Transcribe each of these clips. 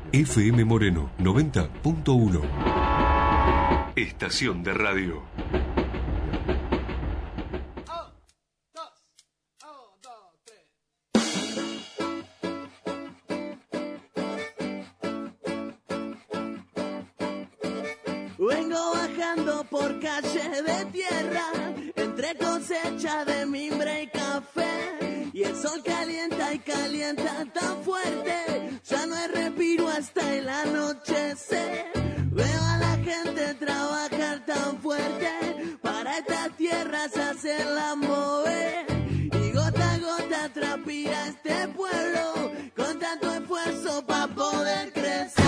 FM Moreno 90.1. Estación de radio. Vengo bajando por calle de tierra, entre cosecha de mimbre y café, y el sol calienta y calienta tan fuerte, ya no hay respiro hasta el anochecer. Veo a la gente trabajar tan fuerte, para estas tierras hacerla mover, y gota a gota transpira este pueblo, con tanto esfuerzo para poder crecer.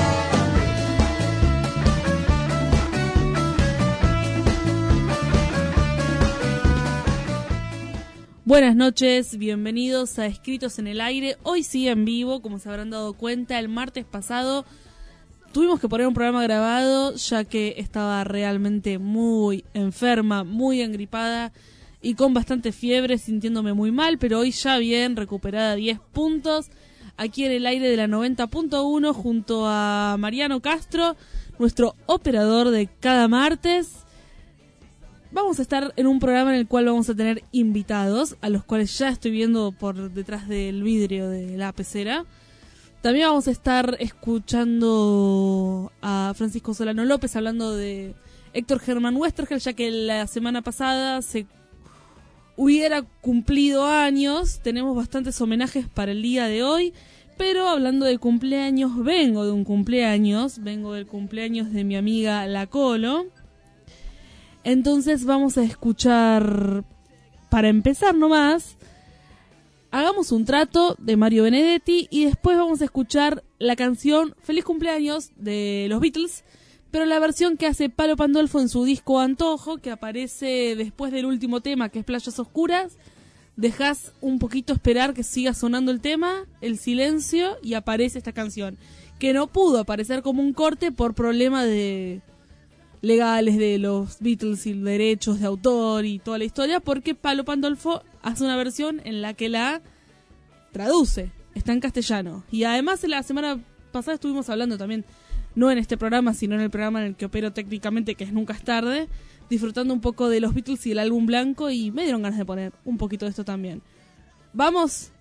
Buenas noches, bienvenidos a Escritos en el Aire. Hoy sí en vivo, como se habrán dado cuenta, el martes pasado tuvimos que poner un programa grabado ya que estaba realmente muy enferma, muy engripada y con bastante fiebre, sintiéndome muy mal, pero hoy ya bien, recuperada 10 puntos, aquí en el aire de la 90.1 junto a Mariano Castro, nuestro operador de cada martes. Vamos a estar en un programa en el cual vamos a tener invitados, a los cuales ya estoy viendo por detrás del vidrio de la pecera. También vamos a estar escuchando a Francisco Solano López hablando de Héctor Germán Westergel, ya que la semana pasada se hubiera cumplido años. Tenemos bastantes homenajes para el día de hoy, pero hablando de cumpleaños, vengo del cumpleaños de mi amiga La Colo. Entonces vamos a escuchar, para empezar nomás, Hagamos un trato de Mario Benedetti y después vamos a escuchar la canción Feliz Cumpleaños de los Beatles, pero la versión que hace Palo Pandolfo en su disco Antojo, que aparece después del último tema, que es Playas Oscuras. Dejás un poquito esperar que siga sonando el tema, el silencio, y aparece esta canción, que no pudo aparecer como un corte por problema de legales de los Beatles y derechos de autor y toda la historia, porque Palo Pandolfo hace una versión en la que la traduce, está en castellano. Y además la semana pasada estuvimos hablando también, no en este programa, sino en el programa en el que opero técnicamente, que es Nunca es Tarde, disfrutando un poco de los Beatles y el álbum blanco, y me dieron ganas de poner un poquito de esto también. ¡Vamos!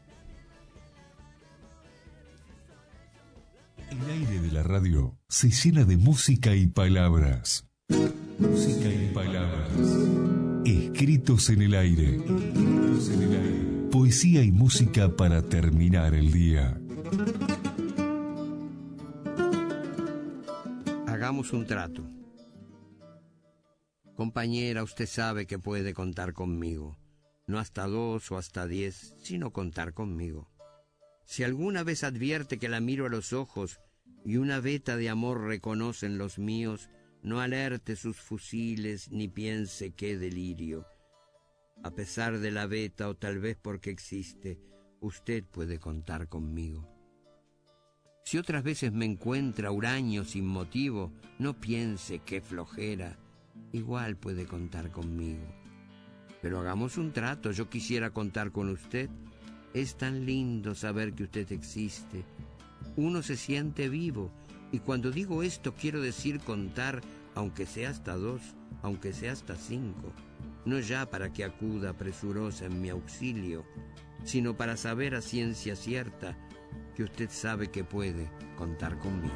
El aire de la radio se llena de música y palabras. Música y palabras. Escritos en el aire. Escritos en el aire. Poesía y música para terminar el día. Hagamos un trato. Compañera, usted sabe que puede contar conmigo. No hasta 2 o hasta 10, sino contar conmigo. Si alguna vez advierte que la miro a los ojos y una veta de amor reconoce en los míos, no alerte sus fusiles ni piense qué delirio. A pesar de la veta, o tal vez porque existe, usted puede contar conmigo. Si otras veces me encuentra huraño sin motivo, no piense qué flojera, igual puede contar conmigo. Pero hagamos un trato, yo quisiera contar con usted. Es tan lindo saber que usted existe. Uno se siente vivo, y cuando digo esto quiero decir contar, aunque sea hasta 2, aunque sea hasta 5, no ya para que acuda presurosa en mi auxilio, sino para saber a ciencia cierta que usted sabe que puede contar conmigo.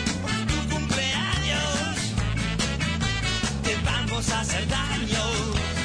Hacer daño.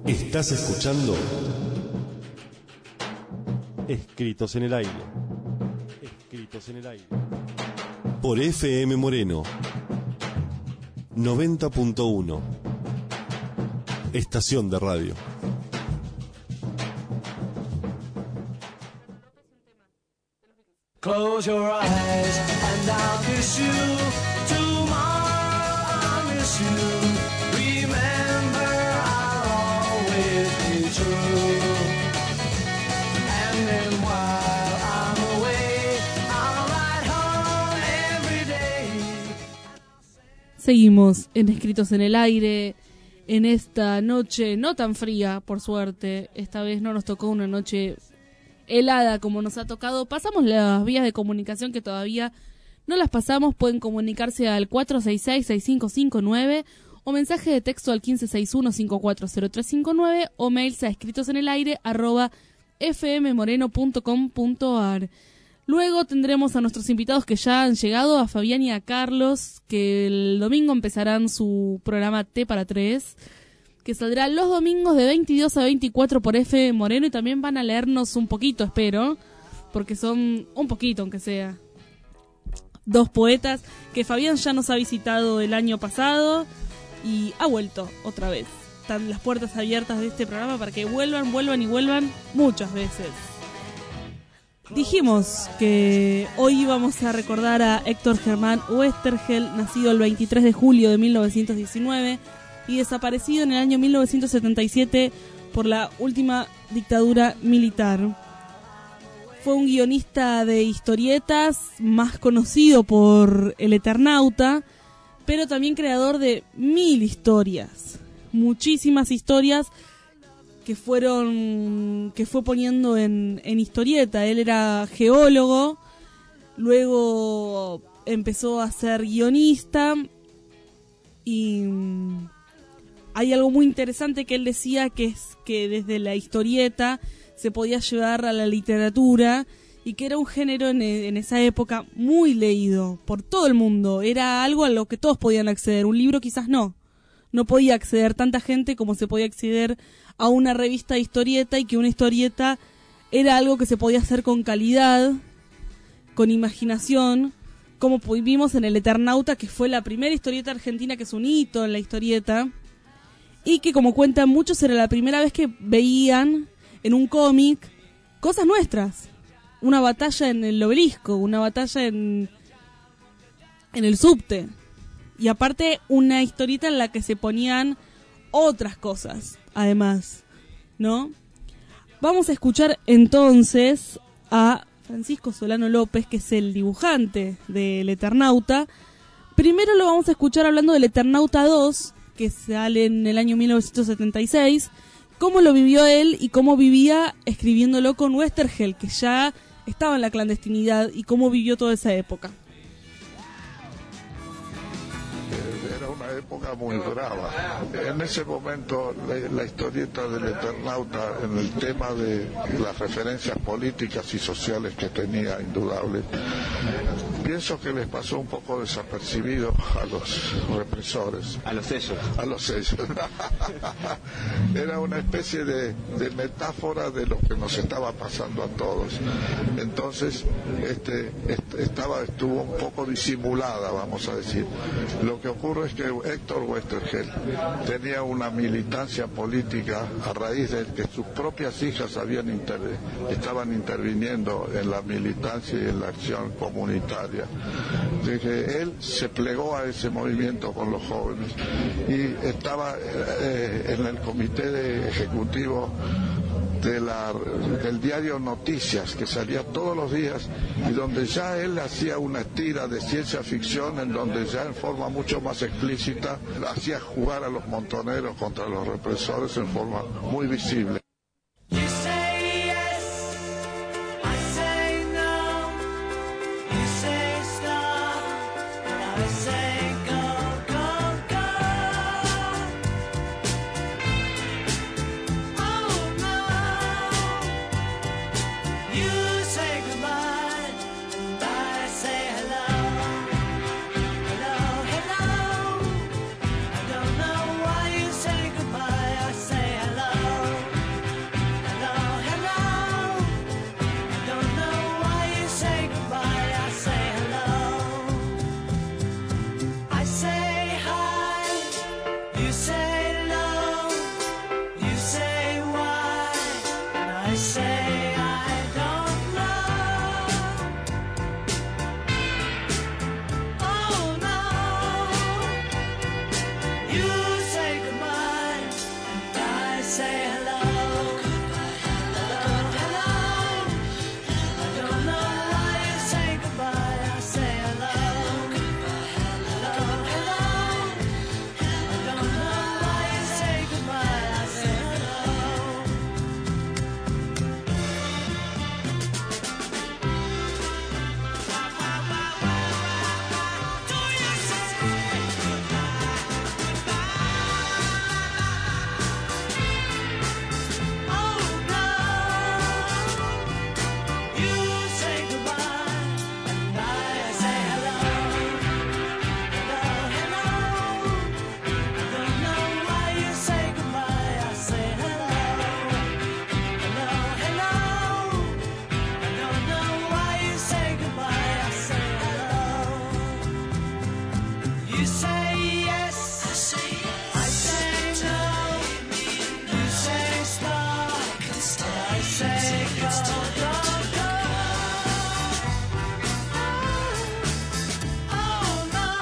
Estás escuchando Escritos en el Aire. Escritos en el Aire. Por FM Moreno 90.1. Estación de radio. Close your eyes and I'll kiss you. Tomorrow I'll miss you. Remember, I'll always be true. And then while I'm away, I'll ride home every day. Seguimos en Escritos en el Aire. En esta noche no tan fría, por suerte. Esta vez no nos tocó una noche helada como nos ha tocado. Pasamos las vías de comunicación que todavía no las pasamos. Pueden comunicarse al 466-6559 o mensaje de texto al 1561-540359 o mails a escritosenelaire@fmmoreno.com.ar. Luego tendremos a nuestros invitados que ya han llegado, a Fabián y a Carlos, que el domingo empezarán su programa T para 3, que saldrá los domingos de 22 a 24 por FM Moreno, y también van a leernos un poquito, espero, porque son un poquito, aunque sea, dos poetas que Fabián ya nos ha visitado el año pasado y ha vuelto otra vez. Están las puertas abiertas de este programa para que vuelvan muchas veces. Dijimos que hoy íbamos a recordar a Héctor Germán Oesterhel, nacido el 23 de julio de 1919 y desaparecido en el año 1977 por la última dictadura militar. Fue un guionista de historietas, más conocido por El Eternauta, pero también creador de 1000 historias, muchísimas historias que fue poniendo en historieta. Él era geólogo, luego empezó a ser guionista, y hay algo muy interesante que él decía, que es que desde la historieta se podía llevar a la literatura, y que era un género en esa época muy leído por todo el mundo. Era algo a lo que todos podían acceder. Un libro quizás no podía acceder tanta gente como se podía acceder a una revista de historieta, y que una historieta era algo que se podía hacer con calidad, con imaginación, como vimos en El Eternauta, que fue la primera historieta argentina, que es un hito en la historieta, y que, como cuentan muchos, era la primera vez que veían en un cómic cosas nuestras. Una batalla en el Obelisco, una batalla en el subte, y aparte una historieta en la que se ponían otras cosas, además, ¿no? Vamos a escuchar entonces a Francisco Solano López, que es el dibujante del Eternauta. Primero lo vamos a escuchar hablando del Eternauta 2, que sale en el año 1976, cómo lo vivió él y cómo vivía escribiéndolo con Oesterhel, que ya estaba en la clandestinidad, y cómo vivió toda esa época. Era una época muy brava. En ese momento la historieta del Eternauta, en el tema de las referencias políticas y sociales que tenía, indudable, pienso que les pasó un poco desapercibido a los represores. A los sellos. Era una especie de metáfora de lo que nos estaba pasando a todos. Entonces estuvo un poco disimulada, vamos a decir. Lo que ocurre es que Héctor Oesterhel tenía una militancia política a raíz de que sus propias hijas estaban interviniendo en la militancia y en la acción comunitaria. Así que él se plegó a ese movimiento con los jóvenes y estaba en el comité ejecutivo del diario Noticias, que salía todos los días, y donde ya él hacía una tira de ciencia ficción, en donde ya en forma mucho más explícita hacía jugar a los montoneros contra los represores en forma muy visible. Hello, I don't know why you say goodbye. I say hello. say yes, I say no. You say stop, I say go, go, go. Oh no.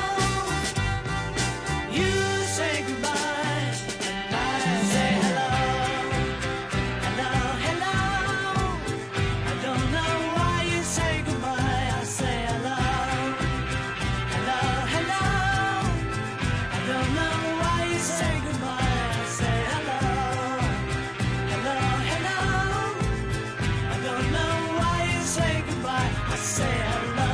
You say goodbye, and I say hello, hello, hello. I don't know why you say goodbye. I say hello, hello, hello. I don't know why you say goodbye. I say hello, hello, hello. I don't know why you say goodbye. I say hello,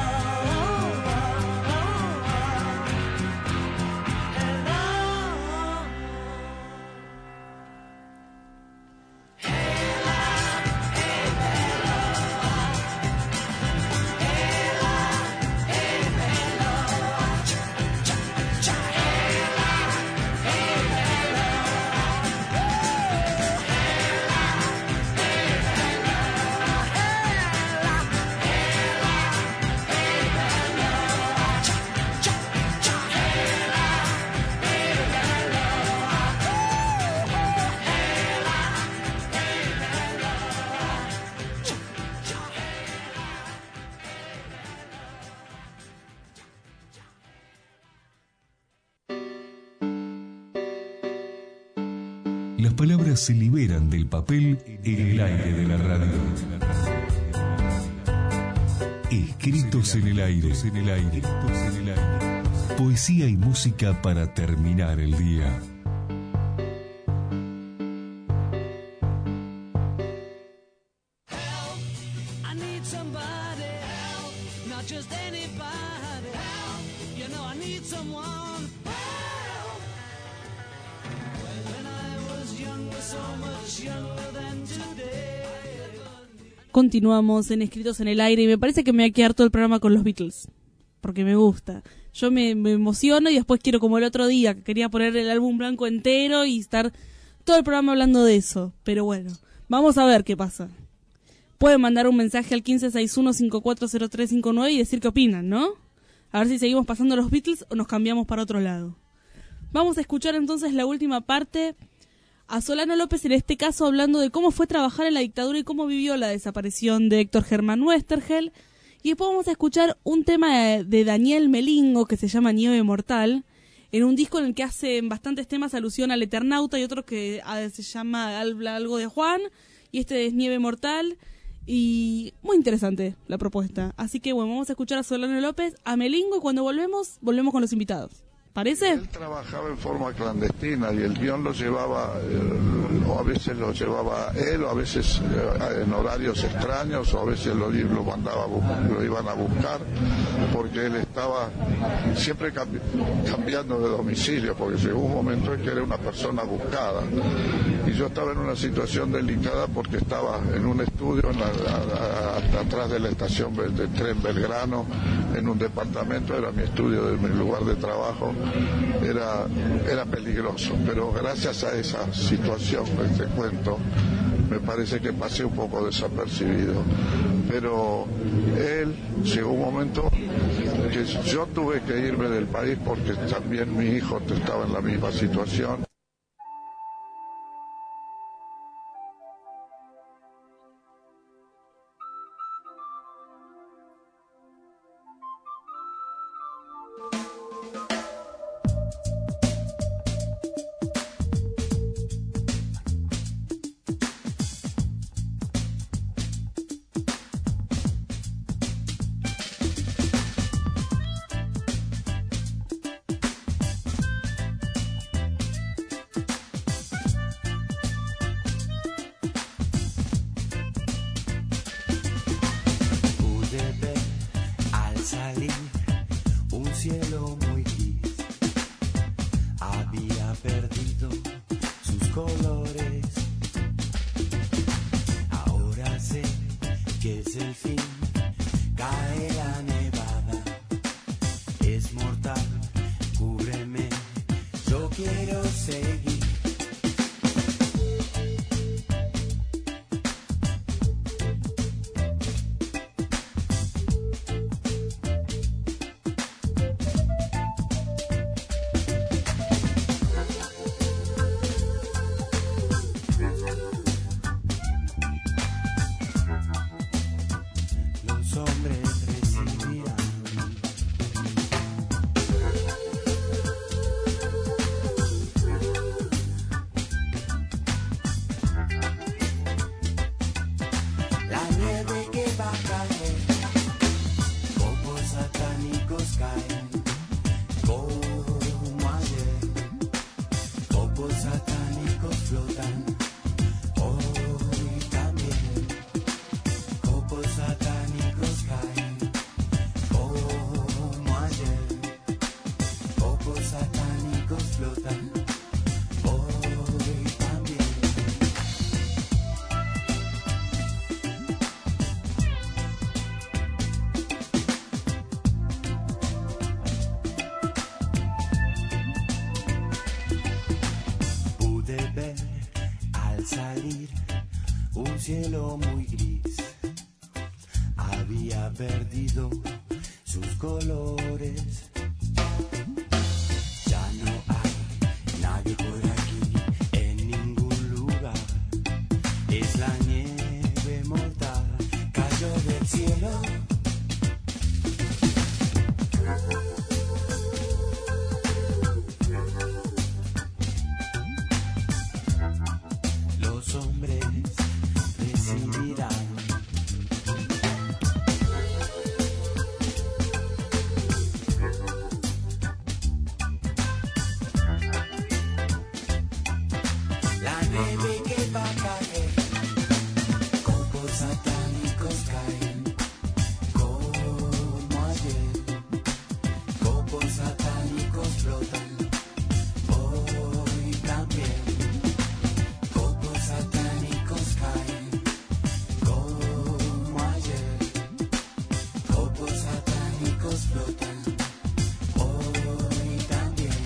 Las palabras se liberan del papel en el aire de la radio. Escritos en el aire. Poesía y música para terminar el día. I need somebody help, not just anybody help. You know I need someone help. When I was younger, so much younger than today. Continuamos en Escritos en el Aire y me parece que me voy a quedar todo el programa con los Beatles, porque me gusta. Yo me emociono y después quiero, como el otro día, que quería poner el álbum blanco entero y estar todo el programa hablando de eso. Pero bueno, vamos a ver qué pasa. Pueden mandar un mensaje al 1561-540359 y decir qué opinan, ¿no? A ver si seguimos pasando los Beatles o nos cambiamos para otro lado. Vamos a escuchar entonces la última parte a Solano López, en este caso hablando de cómo fue trabajar en la dictadura y cómo vivió la desaparición de Héctor Germán Westergel. Y después vamos a escuchar un tema de Daniel Melingo que se llama Nieve Mortal, en un disco en el que hacen bastantes temas alusión al Eternauta y otro que se llama algo de Juan, y este es Nieve Mortal, y muy interesante la propuesta. Así que bueno, vamos a escuchar a Solano López, a Melingo, y cuando volvemos con los invitados. ¿Parece? Él trabajaba en forma clandestina y el guión lo llevaba, o a veces lo llevaba él, o a veces en horarios extraños, o a veces lo iban a buscar, porque él estaba siempre cambiando de domicilio, porque llegó un momento en que era una persona buscada. Y yo estaba en una situación delicada porque estaba en un estudio atrás de la estación del tren Belgrano, en un departamento, era mi estudio, mi lugar de trabajo. Era peligroso, pero gracias a esa situación que te cuento, me parece que pasé un poco desapercibido. Pero él llegó un momento que yo tuve que irme del país porque también mi hijo estaba en la misma situación. satánicos caen como ayer. Copos satánicos flotan hoy también. Copos satánicos caen como ayer. Copos satánicos flotan hoy también. Pude ver al salir un cielo muy gris. Había perdido sus colores. Ya no hay nadie por aquí en ningún lugar. Es la nieve mortal, cayó del cielo. Los hombres decidirán. La nieve que va a caer, copos satánicos caen como ayer. Copos satánicos flotan hoy también. Copos satánicos caen como ayer. Copos satánicos flotan hoy también.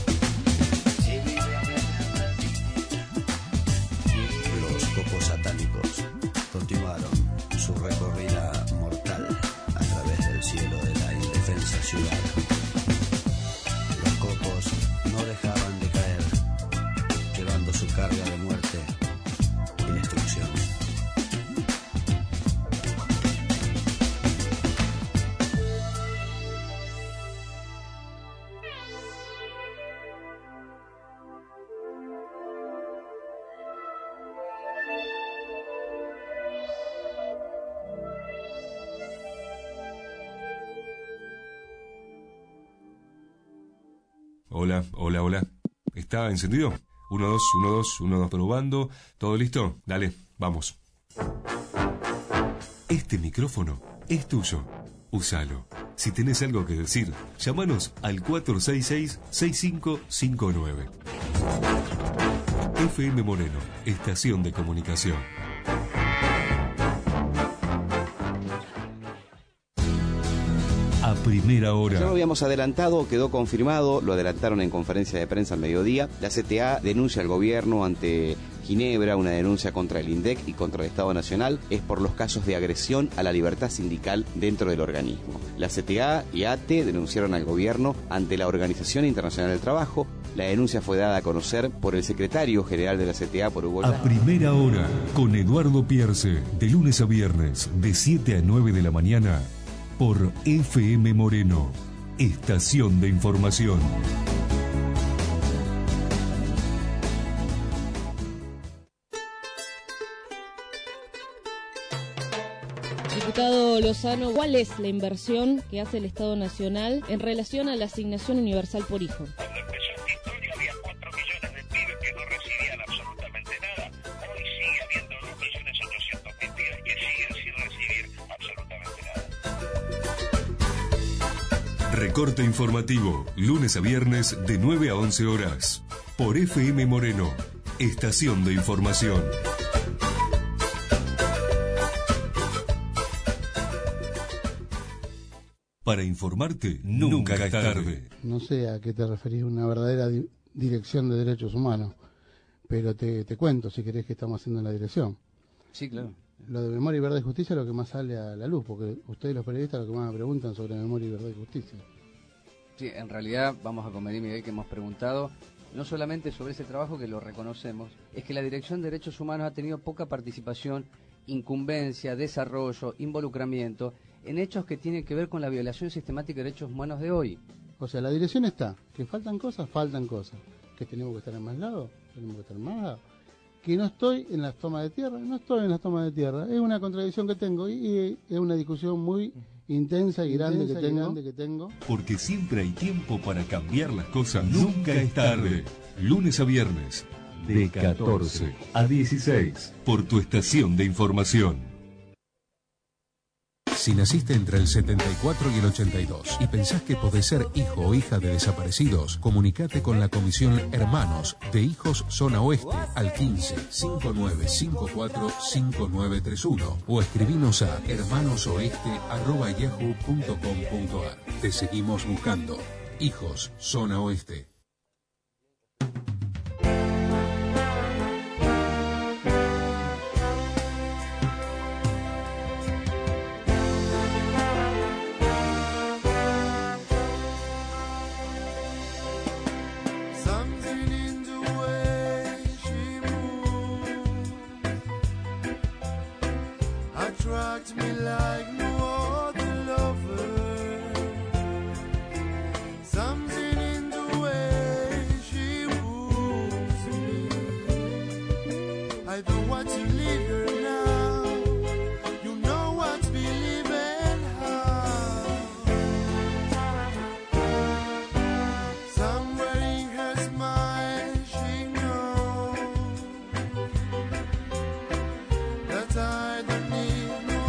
Los copos satánicos continuaron su recorrida mortal a través del cielo de la indefensa ciudad. Los copos no dejaban de caer, llevando su carga de muerte y destrucción. Hola, hola, hola. ¿Está encendido? 1, 2, 1, 2, 1, 2, probando. ¿Todo listo? Dale, vamos. Este micrófono es tuyo. Úsalo. Si tenés algo que decir, llámanos al 466-6559. FM Moreno, estación de comunicación. A primera hora. Ya lo habíamos adelantado, quedó confirmado, lo adelantaron en conferencia de prensa al mediodía. La CTA denuncia al gobierno ante Ginebra, una denuncia contra el INDEC y contra el Estado Nacional, es por los casos de agresión a la libertad sindical dentro del organismo. La CTA y ATE denunciaron al gobierno ante la Organización Internacional del Trabajo. La denuncia fue dada a conocer por el secretario general de la CTA, por Hugo A Llano. primera hora, con Eduardo Pierce, de lunes a viernes, de 7 a 9 de la mañana, por FM Moreno, estación de información. Diputado Lozano, ¿cuál es la inversión que hace el Estado Nacional en relación a la asignación universal por hijo? Cuando empezó esta historia había 4 millones de pibes que no recibían absolutamente nada. Hoy sigue habiendo 2.800.000 pibes que siguen sin recibir absolutamente nada. Recorte informativo, lunes a viernes de 9 a 11 horas, por FM Moreno, estación de información. Para informarte, nunca es tarde. No sé a qué te referís, una verdadera dirección de derechos humanos, pero te cuento, si querés, que estamos haciendo en la dirección. Sí, claro. Lo de memoria y verdad y justicia es lo que más sale a la luz, porque ustedes los periodistas lo que más me preguntan sobre memoria y verdad y justicia. Sí, en realidad vamos a convenir, Miguel, que hemos preguntado no solamente sobre ese trabajo, que lo reconocemos, es que la Dirección de Derechos Humanos ha tenido poca participación, incumbencia, desarrollo, involucramiento en hechos que tienen que ver con la violación sistemática de derechos humanos de hoy. O sea, la dirección está, que faltan cosas, que tenemos que estar en más lados, tenemos que estar en más lados, que no estoy en las tomas de tierra, no estoy en las tomas de tierra, es una contradicción que tengo y es una discusión muy intensa y grande que tengo. Porque siempre hay tiempo para cambiar las cosas. Nunca es tarde. Lunes a viernes, de 14 a 16, por tu estación de información. Si naciste entre el 74 y el 82 y pensás que podés ser hijo o hija de desaparecidos, comunicate con la Comisión Hermanos de Hijos Zona Oeste al 15 5954 5931 o escribinos a hermanosoeste@yahoo.com.ar. Te seguimos buscando. Hijos Zona Oeste. Attracts me like no other lover. Something in the way she woos me. I don't want to leave her now. You know what believe and how. Somewhere in her smile she knows that I don't need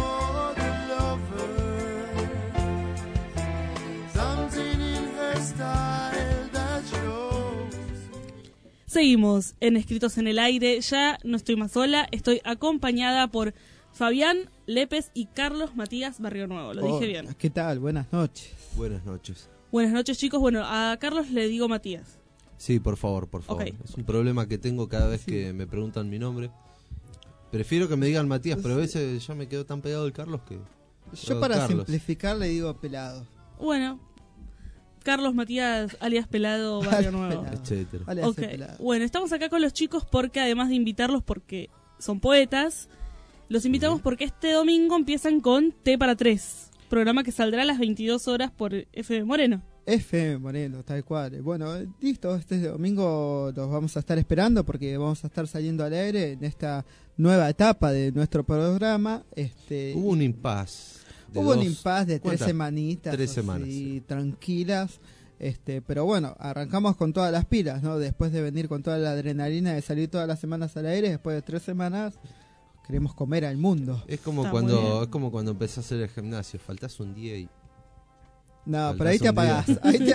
Seguimos en Escritos en el Aire. Ya no estoy más sola, estoy acompañada por Fabián Lépez y Carlos Matías Barrio Nuevo. Lo dije bien. ¿Qué tal? Buenas noches. Buenas noches. Buenas noches, chicos. Bueno, a Carlos le digo Matías. Sí, por favor, por favor. Okay. Es un problema que tengo cada vez que me preguntan mi nombre. Prefiero que me digan Matías, pero a veces ya me quedo tan pegado el Carlos que... Yo para simplificar le digo Pelado. Bueno, Carlos Matías, alias Pelado, Barrio Nuevo. Etcétera. Okay. Pelado. Bueno, estamos acá con los chicos porque además de invitarlos porque son poetas, los invitamos porque este domingo empiezan con T para 3, programa que saldrá a las 22 horas por FM Moreno. FM Moreno, tal cual. Bueno, listo, este domingo los vamos a estar esperando porque vamos a estar saliendo al aire en esta nueva etapa de nuestro programa. Hubo un impasse. Hubo un impasse de 3 semanitas. 3 semanas. Sí, tranquilas. Pero bueno, arrancamos con todas las pilas, ¿no? Después de venir con toda la adrenalina de salir todas las semanas al aire, después de 3 semanas queremos comer al mundo. Es como cuando empezás a hacer el gimnasio, faltás un día y... No, pero ahí te apagás.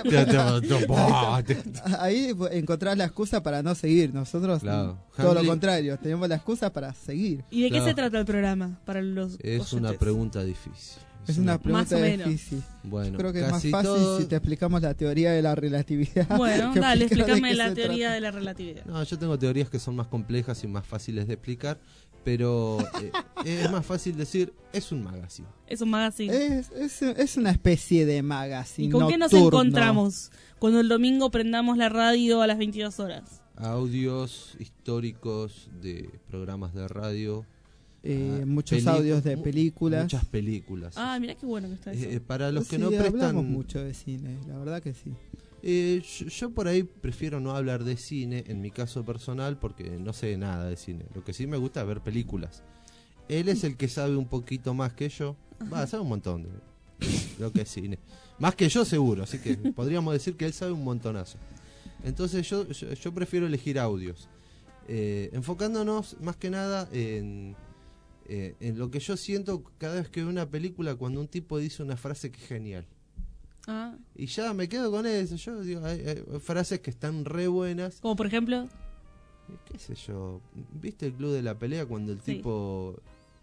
Ahí encontrás la excusa para no seguir. Nosotros, todo lo contrario, tenemos la excusa para seguir. ¿Y de qué se trata el programa? Para los Es oyentes? una pregunta difícil. Es una pregunta difícil. Bueno, creo que es más fácil si te explicamos la teoría de la relatividad. Bueno, dale, explícame la teoría de la relatividad. No, yo tengo teorías que son más complejas y más fáciles de explicar, pero es más fácil decir, es un magazine. Es un magazine. Es una especie de magazine. ¿Y con qué nos encontramos cuando el domingo prendamos la radio a las 22 horas? Audios históricos de programas de radio. Muchos audios de películas. Muchas películas. Ah, mira qué bueno que está eso. Para los que no prestan... hablamos mucho de cine, la verdad que sí. Yo por ahí prefiero no hablar de cine, en mi caso personal, porque no sé nada de cine. Lo que sí me gusta es ver películas. Él es el que sabe un poquito más que yo. Sabe un montón de lo que es cine. Más que yo seguro, así que podríamos decir que él sabe un montonazo. Entonces yo prefiero elegir audios. Enfocándonos más que nada en lo que yo siento cada vez que veo una película, cuando un tipo dice una frase que es genial. Y ya me quedo con eso. Yo digo, hay frases que están re buenas. Como por ejemplo, qué sé yo, ¿viste el Club de la Pelea cuando el tipo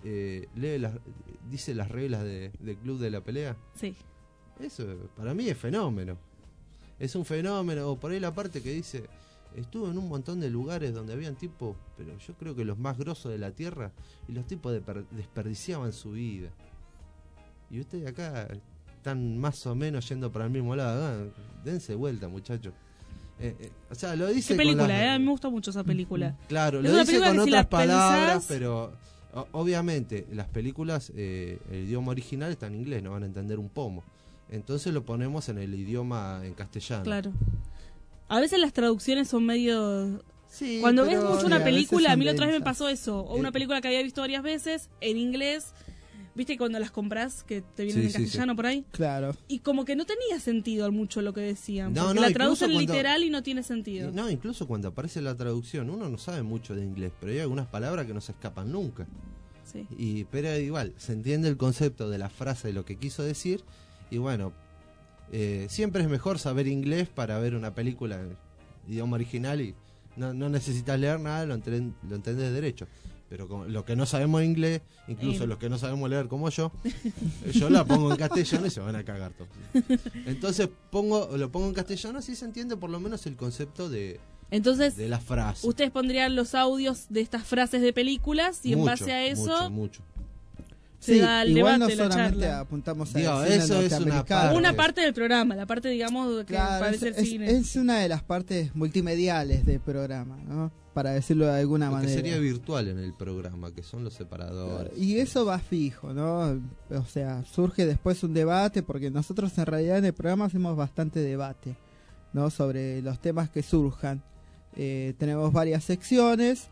dice las reglas del Club de la Pelea? Sí. Eso para mí es fenómeno. Es un fenómeno. O por ahí la parte que dice, estuve en un montón de lugares donde habían tipos, pero yo creo que los más grosos de la tierra, y los tipos desperdiciaban su vida. Y ustedes acá están más o menos yendo para el mismo lado. Dense vuelta, muchachos. O sea, lo dice. ¿Qué película? A mí me gusta mucho esa película. Claro, es lo dice con otras palabras, pensás... pero obviamente las películas, el idioma original está en inglés, no van a entender un pomo. Entonces lo ponemos en el idioma en castellano. Claro. A veces las traducciones son medio... Sí, cuando ves mucho una película, a mí la otra vez me densas. pasó eso. O una película que había visto varias veces, en inglés, ¿Viste cuando las compras que te vienen Sí, en sí, castellano sí. por ahí? Claro. Y como que no tenía sentido mucho lo que decían. No, Porque no, la incluso traducen cuando- literal y no tiene sentido. No, incluso cuando aparece la traducción, uno no sabe mucho de inglés, pero hay algunas palabras que no se escapan nunca. Sí. Pero igual, se entiende el concepto de la frase, de lo que quiso decir, y bueno, siempre es mejor saber inglés para ver una película en idioma original y no necesitas leer nada, lo entendés derecho. Pero con lo que no sabemos inglés, incluso los que no sabemos leer como yo la pongo en castellano y se van a cagar todos. Entonces lo pongo en castellano, así se entiende por lo menos el concepto de la frase. Ustedes pondrían los audios de estas frases de películas y en base a eso mucho. se da el igual debate, no la solamente charla. apuntamos a Digo, cine eso es una norteamericano. Una parte del programa, la parte, digamos, que Claro, parece el es cine. es una de las partes multimediales del programa, ¿no? Para decirlo de alguna Lo que manera. sería virtual en el programa, que son los separadores. Y eso va fijo, ¿no? O sea, surge después un debate, porque nosotros en realidad en el programa hacemos bastante debate, ¿no? Sobre los temas que surjan. Tenemos varias secciones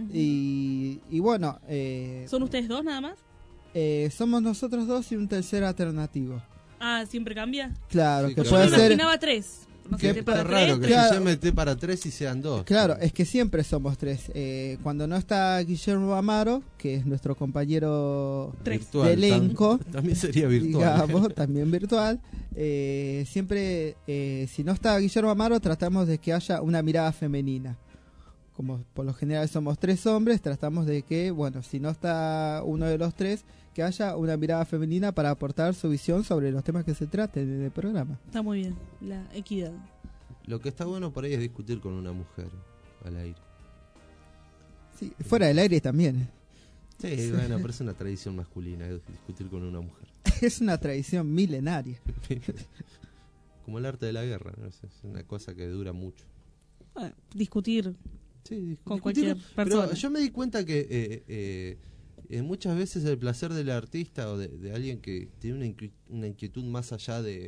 y bueno... ¿Son ustedes dos nada más? Somos nosotros dos y un tercer alternativo. Ah, ¿siempre cambia? Claro, Sí, que claro. puede Yo me ser... imaginaba tres. No sé, Qué para raro tres, que Claro. se llame T para 3 y sean 2. Claro, es que siempre somos tres. Cuando no está Guillermo Amaro, que es nuestro compañero Virtual, de elenco, también sería virtual. digamos, también virtual, siempre, si no está Guillermo Amaro, tratamos de que haya una mirada femenina. Como por lo general somos tres hombres, tratamos de que, bueno, si no está uno de los tres, que haya una mirada femenina para aportar su visión sobre los temas que se traten en el programa. Está muy bien, la equidad. Lo que está bueno por ahí es discutir con una mujer al aire. Sí, fuera del aire también. Sí, bueno, pero es una tradición masculina discutir con una mujer. Es una tradición milenaria. Como el arte de la guerra, ¿no? Es una cosa que dura mucho. Discutir con cualquier Pero persona. yo me di cuenta que muchas veces el placer del artista o de alguien que tiene una inquietud más allá de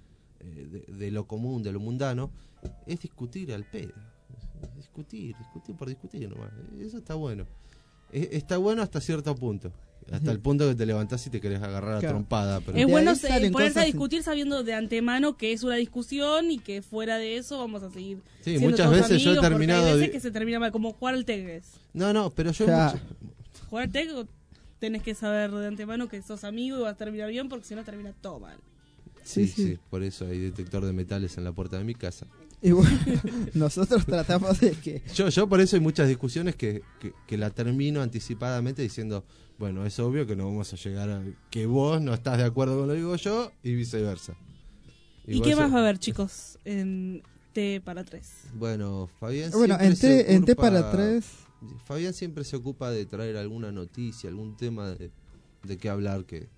lo común, de lo mundano, es discutir al pedo. Discutir por discutir nomás. Eso está bueno. Está bueno hasta cierto punto. Hasta el punto que te levantás y te querés agarrar a trompada. Pero Es bueno salen ponerse a cosas- discutir sabiendo de antemano que es una discusión y que fuera de eso vamos a seguir. Sí, siendo muchas todos veces yo he amigos, porque terminado hay veces de- que se termina mal, como jugar al Tegues. No, pero yo... Claro. Jugar al Tegues tenés que saber de antemano que sos amigo y vas a terminar bien, porque si no termina todo mal. Sí, por eso hay detector de metales en la puerta de mi casa. Y bueno, nosotros tratamos de que... Yo por eso hay muchas discusiones que la termino anticipadamente diciendo, bueno, es obvio que no vamos a llegar a que vos no estás de acuerdo con lo que digo yo y viceversa. ¿Y qué más va a haber, chicos, en T para 3? Bueno, Fabián Bueno, siempre en T para 3... Fabián siempre se ocupa de traer alguna noticia, algún tema de qué hablar que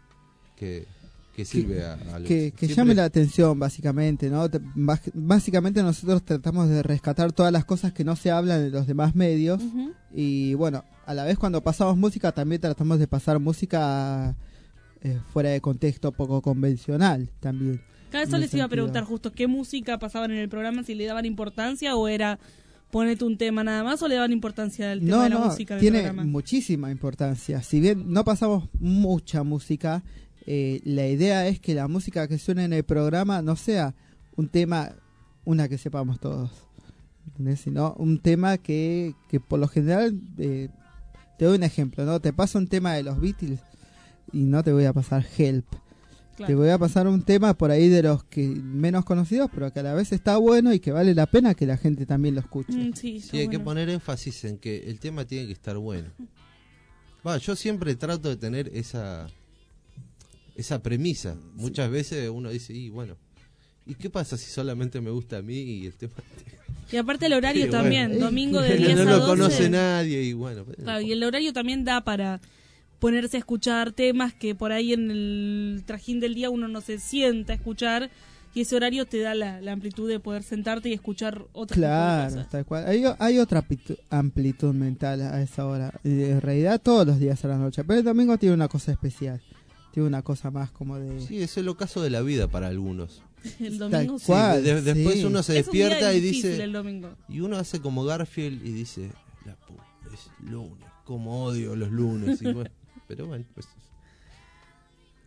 sirve a algo. Que Siempre- llame la atención, básicamente, ¿no? Básicamente nosotros tratamos de rescatar todas las cosas que no se hablan en los demás medios. Y bueno, a la vez cuando pasamos música también tratamos de pasar música fuera de contexto, poco convencional también. Cada vez En les el iba a sentido- preguntar justo qué música pasaban en el programa, si le daban importancia o era ponete un tema nada más o le daban importancia al tema No, de la no, música en el tiene programa. muchísima importancia. Si bien no pasamos mucha música, la idea es que la música que suene en el programa no sea un tema, una que sepamos todos, ¿entendés? Sino un tema que por lo general, te doy un ejemplo, ¿no? Te paso un tema de los Beatles y no te voy a pasar Help. Claro. Te voy a pasar un tema por ahí de los que menos conocidos, pero que a la vez está bueno y que vale la pena que la gente también lo escuche. Sí, está Sí, hay que bueno. poner énfasis en que el tema tiene que estar bueno. Yo siempre trato de tener esa premisa. Muchas veces uno dice, y bueno, ¿y qué pasa si solamente me gusta a mí y el tema... Y aparte el horario Sí, bueno. también, domingo de Que 10 no a lo 12. conoce nadie y bueno. Claro, y el horario también da para ponerse a escuchar temas que por ahí en el trajín del día uno no se sienta a escuchar, y ese horario te da la amplitud de poder sentarte y escuchar otras Claro, cosas. tal cual. Hay otra amplitud mental a esa hora. En realidad todos los días a la noche, pero el domingo tiene una cosa especial. Tiene una cosa más como de... Sí, es el ocaso de la vida para algunos. El domingo Sí, cual, después sí. uno se Es un día despierta y difícil dice... el domingo. Y uno hace como Garfield y dice, la puta, es lunes, como odio los lunes. Y bueno, pero bueno, pues,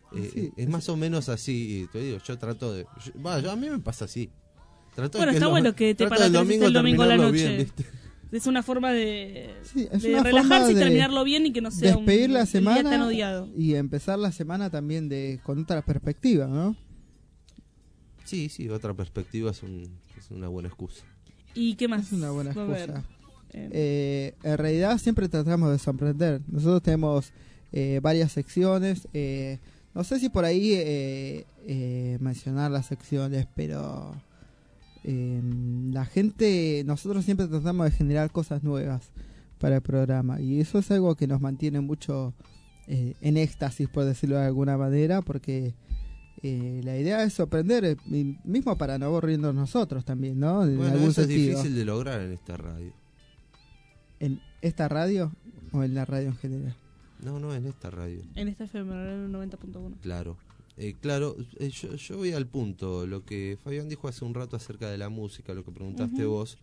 Sí. Es más o menos así, y te digo, yo trato de... a mí me pasa así. Trato Bueno, de está bueno que te para el domingo a la terminarlo noche. bien, ¿viste? Es una forma de, es de una relajarse forma y de terminarlo bien y que no sea despedir la el día semana tan odiado. y empezar la semana también con otra perspectiva, ¿no? Sí, otra perspectiva es una buena excusa. ¿Y qué más? Es una buena A ver, excusa. En realidad siempre tratamos de sorprender. Nosotros tenemos varias secciones. No sé si por ahí mencionar las secciones, pero la gente, nosotros siempre tratamos de generar cosas nuevas para el programa. Y eso es algo que nos mantiene mucho en éxtasis, por decirlo de alguna manera, porque... la idea es sorprender, mismo para no aburrirnos nosotros también, ¿no? En Bueno, algún eso es sentido. difícil de lograr en esta radio. ¿En esta radio o en la radio en general? No, en esta radio. En esta FM 90.1. Claro. Yo voy al punto. Lo que Fabián dijo hace un rato acerca de la música, lo que preguntaste vos,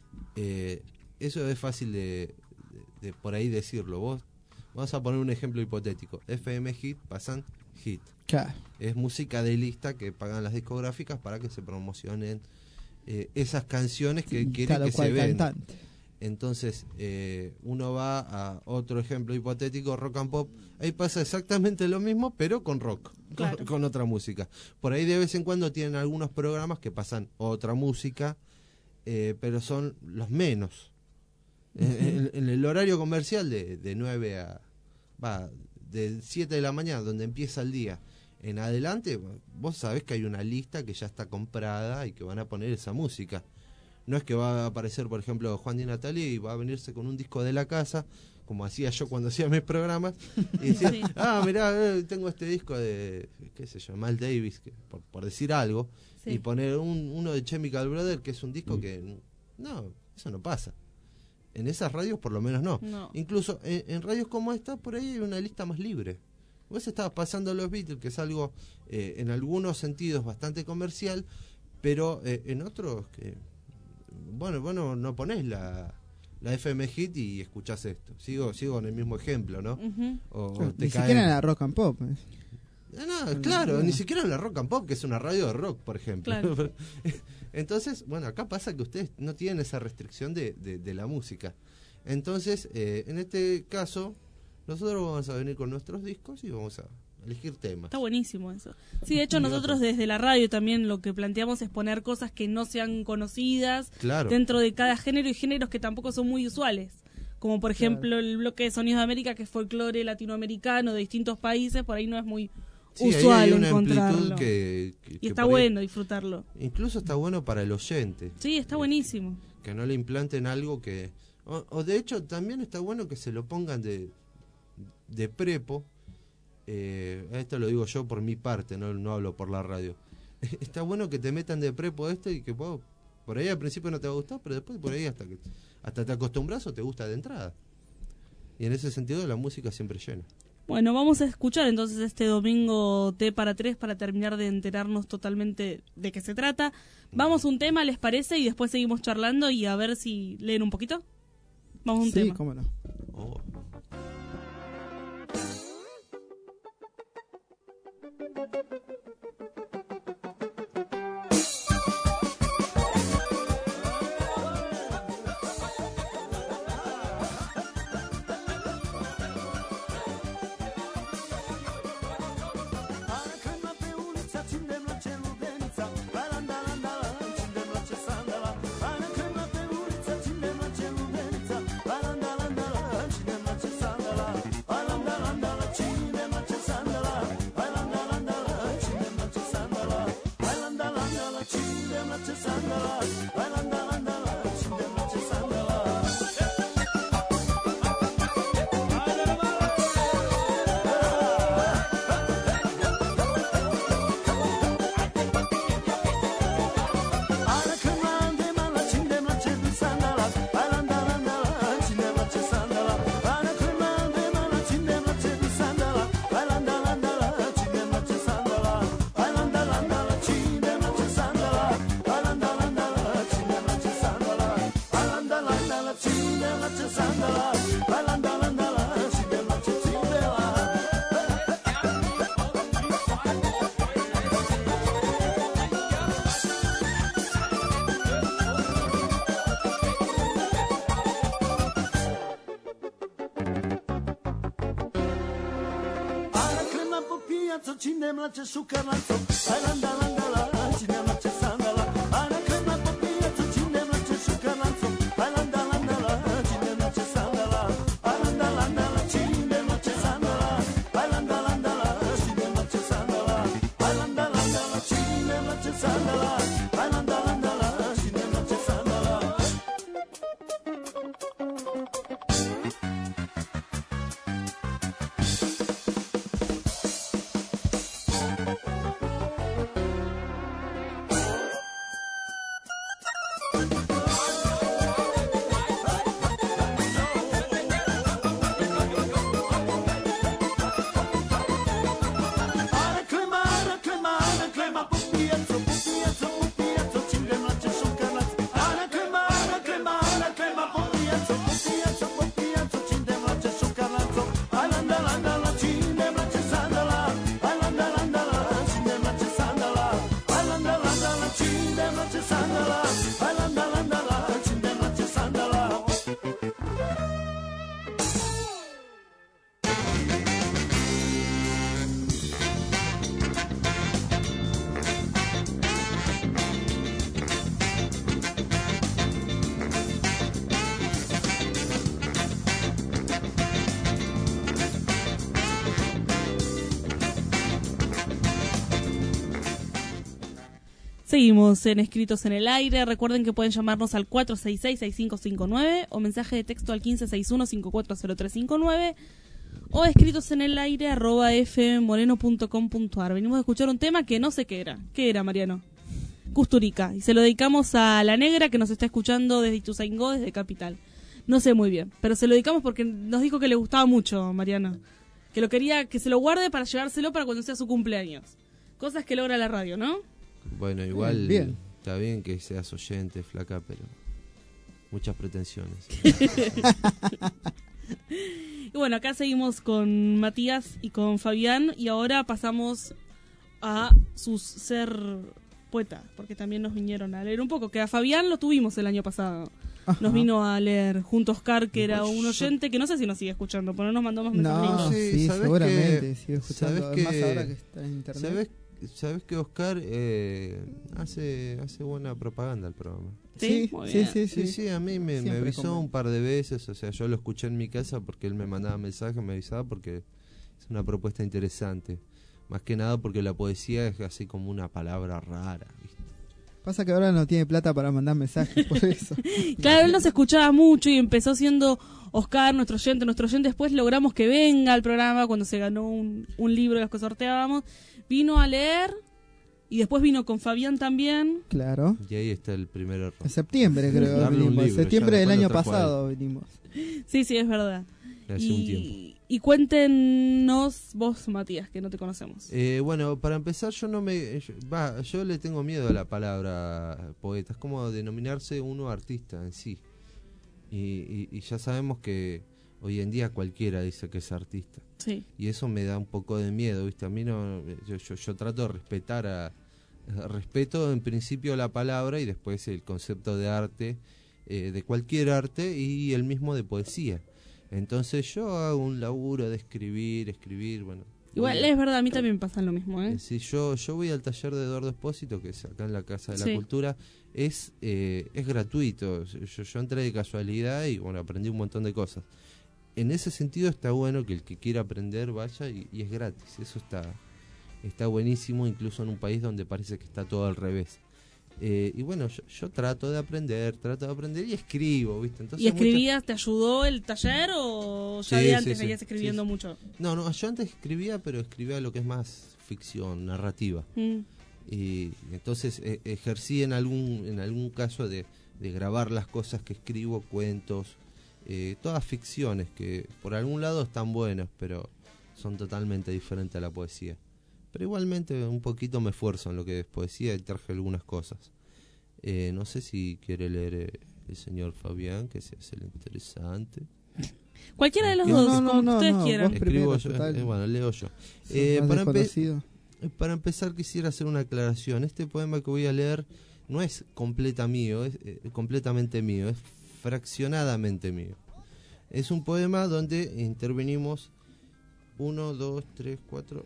eso es fácil de por ahí decirlo. Vamos a poner un ejemplo hipotético. FM Hit pasan hit. Claro. Es música de lista que pagan las discográficas para que se promocionen esas canciones que quieren que se vendan. Entonces, uno va a otro ejemplo hipotético, rock and pop. Ahí pasa exactamente lo mismo, pero con rock, claro. con otra música. Por ahí de vez en cuando tienen algunos programas que pasan otra música, pero son los menos. En el horario comercial de 9 a... de 7 de la mañana, donde empieza el día, en adelante, vos sabés que hay una lista que ya está comprada y que van a poner esa música. No es que va a aparecer, por ejemplo, Juan Di Natalia y va a venirse con un disco de la casa, como hacía yo cuando hacía mis programas, y decía, sí. Mirá, tengo este disco de, qué sé yo, Miles Davis, por decir algo, sí. Y poner uno de Chemical Brothers, que es un disco que, no, eso no pasa. En esas radios por lo menos no. Incluso en radios como esta, por ahí hay una lista más libre. Vos estabas pasando los Beatles, que es algo en algunos sentidos bastante comercial, pero en otros que... Bueno, no ponés la FM Hit y escuchás esto. Sigo con el mismo ejemplo, ¿no? Ni siquiera en la Rock and Pop. Claro, ni siquiera en la Rock and Pop, que es una radio de rock, por ejemplo. Claro. Entonces, bueno, acá pasa que ustedes no tienen esa restricción de la música. Entonces, en este caso, nosotros vamos a venir con nuestros discos y vamos a elegir temas. Está buenísimo eso. Sí, de hecho nosotros desde la radio también lo que planteamos es poner cosas que no sean conocidas dentro de cada género y géneros que tampoco son muy usuales. Como por ejemplo el bloque de Sonidos de América, que es folclore latinoamericano de distintos países, por ahí no es muy usual encontrarlo. Que y está bueno disfrutarlo. Incluso está bueno para el oyente. Sí, está buenísimo. Que no le implanten algo que... O de hecho también está bueno que se lo pongan de prepo. Esto lo digo yo por mi parte, no hablo por la radio. Está bueno que te metan de prepo esto y que por ahí al principio no te va a gustar, pero después por ahí hasta te acostumbras o te gusta de entrada. Y en ese sentido la música siempre llena. Bueno, vamos a escuchar entonces este domingo T para 3 para terminar de enterarnos totalmente de qué se trata. Vamos a un tema, ¿les parece? Y después seguimos charlando y a ver si leen un poquito. Vamos a un tema. Sí, cómo no. Para popijatso, cine mlače šukarlanco, aj landa, landa, la, cine mlače sandala, ana krema popijatso, cine mlače šukarlanco, aj landa, landa, la, cine mlače sandala, aj landa, landa, la, cine mlače sandala, aj landa, landa, la, cine mlače sandala, aj landa, landa, la, cine mlače sandala, aj landa, landa, la, cine mlače sandala. Ana klema, popijatso, popijatso, popijatso, cine mlače šukarlanco, ana klema, popijatso, popijatso, popijatso, cine mlače šukarlanco, aj landa, landa, la, cine mlače sandala, aj landa, landa, la, cine mlače sandala, aj landa, landa, la, cine mlače sandala, aj landa, landa, la, cine mlače sandala. Seguimos en Escritos en el Aire. Recuerden que pueden llamarnos al 466-6559 o mensaje de texto al 1561-540359 o escritosenelaire@fmmoreno.com.ar. Venimos a escuchar un tema que no sé qué era. ¿Qué era, Mariano? Custurica. Y se lo dedicamos a la negra que nos está escuchando desde Ituzaingó, desde Capital. No sé muy bien, pero se lo dedicamos porque nos dijo que le gustaba mucho, Mariano. Que lo quería, que se lo guarde para llevárselo para cuando sea su cumpleaños. Cosas que logra la radio, ¿no? Bueno, igual Bien. está bien que seas oyente, flaca, pero muchas pretensiones. Y bueno, acá seguimos con Matías y con Fabián y ahora pasamos a sus ser poeta, porque también nos vinieron a leer un poco, que a Fabián lo tuvimos el año pasado. Ajá. Nos vino a leer junto a Oscar, que era un oyente que no sé si nos sigue escuchando, pero no nos mandó más mensajes. No, sí, ¿sabes seguramente qué? sigue escuchando. ¿Sabes Además qué? ahora que está en internet. ¿Sabes que Oscar hace buena propaganda al programa? Sí, muy sí, bien. sí, Sí, sí, a mí me Siempre avisó comenta. un par de veces, o sea, yo lo escuché en mi casa porque él me mandaba mensajes, me avisaba porque es una propuesta interesante. Más que nada porque la poesía es así como una palabra rara, ¿viste? Pasa que ahora no tiene plata para mandar mensajes, por eso. Claro, él nos escuchaba mucho y empezó siendo Oscar, nuestro oyente. Después logramos que venga al programa cuando se ganó un libro de los que sorteábamos. Vino a leer y después vino con Fabián también. Claro. Y ahí está el primer error. En septiembre creo que Darle un vinimos. En libro, septiembre ya, del después año lo trajo a él. pasado vinimos. Sí, es verdad. Hace un tiempo. Y cuéntenos vos, Matías, que no te conocemos. Bueno, para empezar yo le tengo miedo a la palabra poeta, es como denominarse uno artista en sí. Y ya sabemos que hoy en día cualquiera dice que es artista. Sí. Y eso me da un poco de miedo, ¿viste? A mí no, yo trato de respeto en principio la palabra y después el concepto de arte, de cualquier arte y el mismo de poesía. Entonces yo hago un laburo de escribir, bueno. Igual es verdad, a mí también me pasa lo mismo, ¿eh? Sí, yo voy al taller de Eduardo Espósito, que es acá en la Casa de la Sí. Cultura, es gratuito. Yo entré de casualidad y bueno, aprendí un montón de cosas. En ese sentido está bueno que el que quiera aprender vaya y es gratis. Eso está buenísimo, incluso en un país donde parece que está todo al revés. Y bueno, yo trato de aprender y escribo, ¿viste? Entonces ¿Y escribías, te ayudó el taller o ya de antes venías escribiendo sí. mucho? No, yo antes escribía, pero escribía lo que es más ficción, narrativa. Y entonces ejercí en algún caso de grabar las cosas que escribo, cuentos, todas ficciones que por algún lado están buenas, pero son totalmente diferentes a la poesía. Pero igualmente un poquito me esfuerzo en lo que es poesía y traje algunas cosas. No sé si quiere leer el señor Fabián, que se hace el interesante. Cualquiera de los dos, como ustedes quieran. Escribo primero, yo, total. bueno, leo yo. Más Para empezar quisiera hacer una aclaración. Este poema que voy a leer no es completamente mío, es fraccionadamente mío. Es un poema donde intervenimos 1, 2, 3, 4,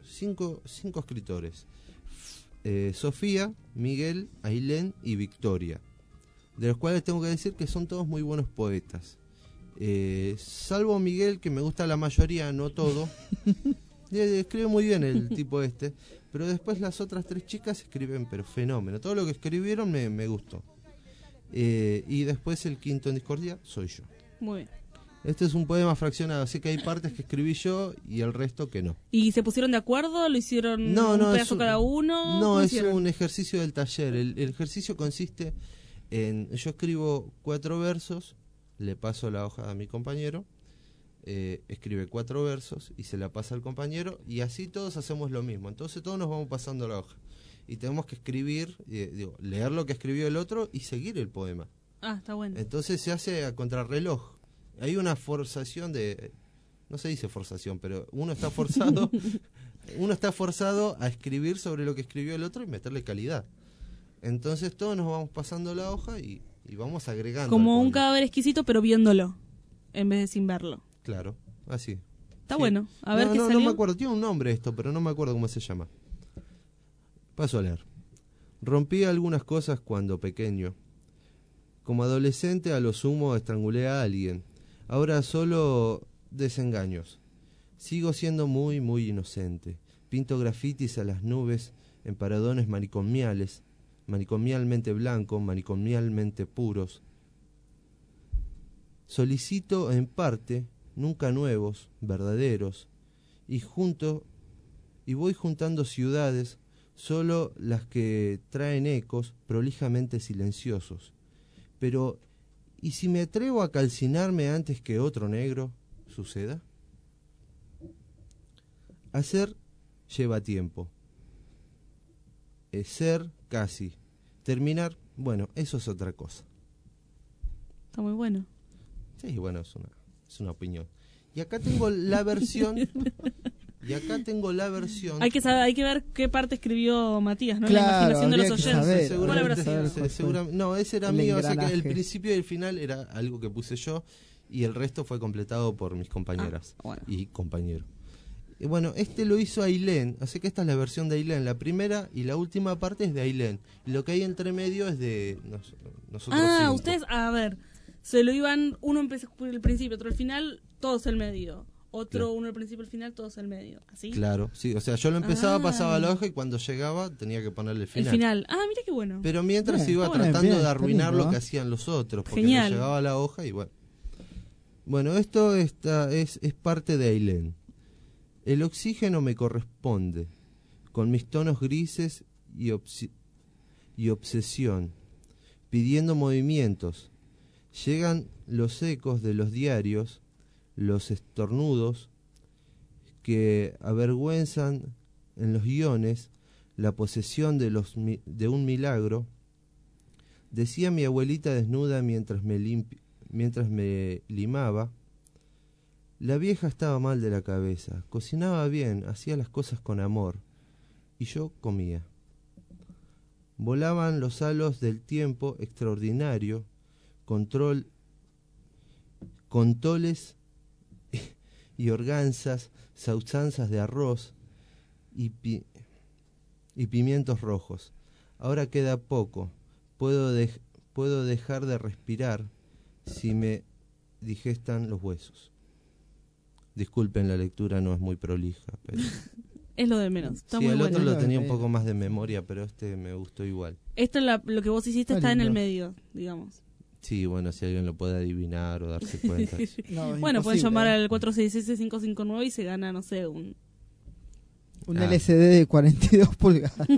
cinco escritores. Sofía, Miguel, Ailén y Victoria, de los cuales tengo que decir que son todos muy buenos poetas. Salvo Miguel, que me gusta la mayoría, no todo. Escribe muy bien el tipo este, pero después las otras 3 chicas escriben, pero fenómeno. Todo lo que escribieron me gustó. Y después el quinto en discordia soy yo. Muy bien. Este es un poema fraccionado, así que hay partes que escribí yo y el resto que no. ¿Y se pusieron de acuerdo? ¿Lo hicieron un pedazo cada uno? No, ¿Cómo es hicieron? un ejercicio del taller. El ejercicio consiste en... Yo escribo 4 versos, le paso la hoja a mi compañero, escribe 4 versos y se la pasa al compañero, y así todos hacemos lo mismo. Entonces todos nos vamos pasando la hoja. Y tenemos que escribir, leer lo que escribió el otro y seguir el poema. Ah, está bueno. Entonces se hace a contrarreloj. Hay una forzación de... No se dice forzación, pero uno está forzado a escribir sobre lo que escribió el otro y meterle calidad. Entonces todos nos vamos pasando la hoja y vamos agregando. Como un cadáver exquisito, pero viéndolo, en vez de sin verlo. Claro, así. Está Sí. bueno. A ver qué no salió. me acuerdo, tiene un nombre esto, pero no me acuerdo cómo se llama. Paso a leer. Rompí algunas cosas cuando pequeño. Como adolescente, a lo sumo estrangulé a alguien. Ahora solo desengaños. Sigo siendo muy, muy inocente. Pinto grafitis a las nubes en paradones manicomialmente blancos, manicomialmente puros. Solicito en parte, nunca nuevos, verdaderos, y voy juntando ciudades, solo las que traen ecos prolijamente silenciosos. Pero, ¿y si me atrevo a calcinarme antes que otro negro suceda? Hacer lleva tiempo. Ser casi. Terminar, bueno, eso es otra cosa. Está muy bueno. Sí, bueno, es una opinión. Y acá tengo la versión. Hay que ver qué parte escribió Matías, ¿no? Claro, La imaginación de los habría que oyentes. saber, ¿Cuál habrá habría sido? que saber. No, ese era El mío, o sea que el engranaje. principio y el final era algo que puse yo y el resto fue completado por mis compañeras y compañero. Y bueno, este lo hizo Ailén, así que esta es la versión de Ailén. La primera y la última parte es de Ailén. Y lo que hay entre medio es de nosotros 5. Ustedes, a ver, se lo iban, uno empezó por el principio, otro al final, todos el medio. Otro, Claro. uno al principio, al final, todos el medio. ¿Así? Claro, sí, o sea, yo lo empezaba, pasaba la hoja y cuando llegaba tenía que ponerle el final. El final. Ah, mira qué bueno. Pero mientras Bien, iba está bueno. tratando Bien, de arruinar está lindo, lo que ¿eh? hacían los otros, porque Genial. le llegaba la hoja y bueno. Bueno, esto es parte de Ailén. El oxígeno me corresponde, con mis tonos grises y obsesión, pidiendo movimientos. Llegan los ecos de los diarios, los estornudos que avergüenzan en los guiones la posesión de un milagro. Decía mi abuelita desnuda mientras me limaba. La vieja estaba mal de la cabeza, cocinaba bien, hacía las cosas con amor, y yo comía. Volaban los halos del tiempo extraordinario, contoles y organzas, sausanzas de arroz y pimientos rojos. Ahora queda poco, puedo dejar de respirar si me digestan los huesos. Disculpen, la lectura no es muy prolija, pero... Es lo de menos. Está sí, muy el bueno. otro lo tenía un poco más de memoria, pero este me gustó igual. Esto, lo que vos hiciste, Está está en el lindo. medio, digamos. Sí, bueno, si alguien lo puede adivinar o darse cuenta. Bueno, pueden llamar al 466-559 y se gana, no sé, un LCD de 42 pulgadas.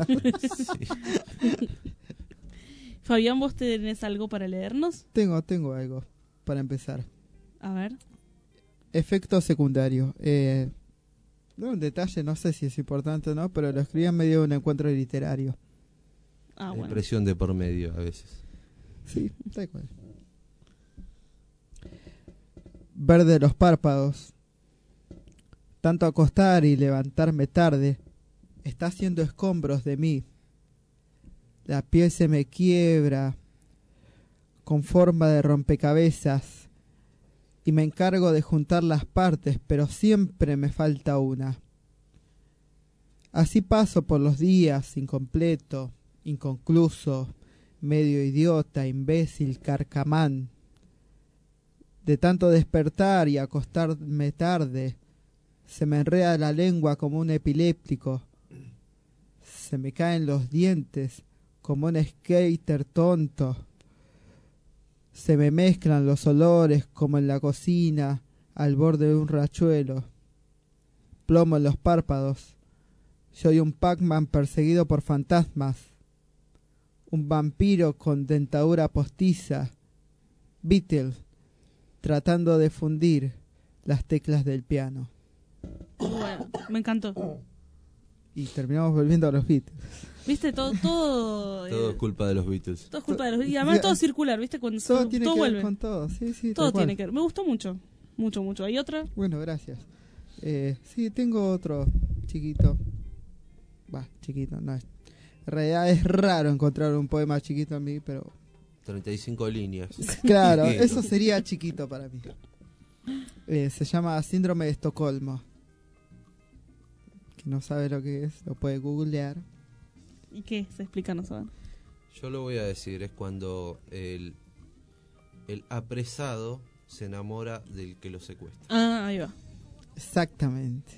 Fabián, ¿vos tenés algo para leernos? Tengo algo para empezar. A ver. Efecto secundario. Un detalle, no sé si es importante o no, pero lo escribí en medio de un encuentro literario. Ah, Hay presión de por medio a veces. Sí, tal cual. Verde los párpados. Tanto acostar y levantarme tarde está haciendo escombros de mí. La piel se me quiebra con forma de rompecabezas y me encargo de juntar las partes, pero siempre me falta una. Así paso por los días, incompleto, inconcluso, medio idiota, imbécil, carcamán. De tanto despertar y acostarme tarde, se me enreda la lengua como un epiléptico. Se me caen los dientes como un skater tonto. Se me mezclan los olores como en la cocina al borde de un rachuelo. Plomo en los párpados. Soy un Pac-Man perseguido por fantasmas. Un vampiro con dentadura postiza. Beatle, tratando de fundir las teclas del piano. Bueno, me encantó. Y terminamos volviendo a los Beatles. ¿Viste? Todo Todo es culpa de los Beatles. todo es culpa de los... Y además todo circular, ¿viste? Cuando Todo tiene que vuelve. ver con todo, sí, sí. Todo tal cual. tiene que ver. Me gustó mucho. Mucho, mucho. ¿Hay otra? Bueno, gracias. Sí, tengo otro chiquito. Chiquito, no es. En realidad es raro encontrar un poema chiquito en mí, pero 35 líneas. claro, Chiquito. eso sería chiquito para mí. Se llama Síndrome de Estocolmo. Que no sabe lo que es, lo puede googlear. ¿Y qué? Se explícanos, a ver. Yo lo voy a decir, es cuando el apresado se enamora del que lo secuestra. Ah, ahí va. Exactamente.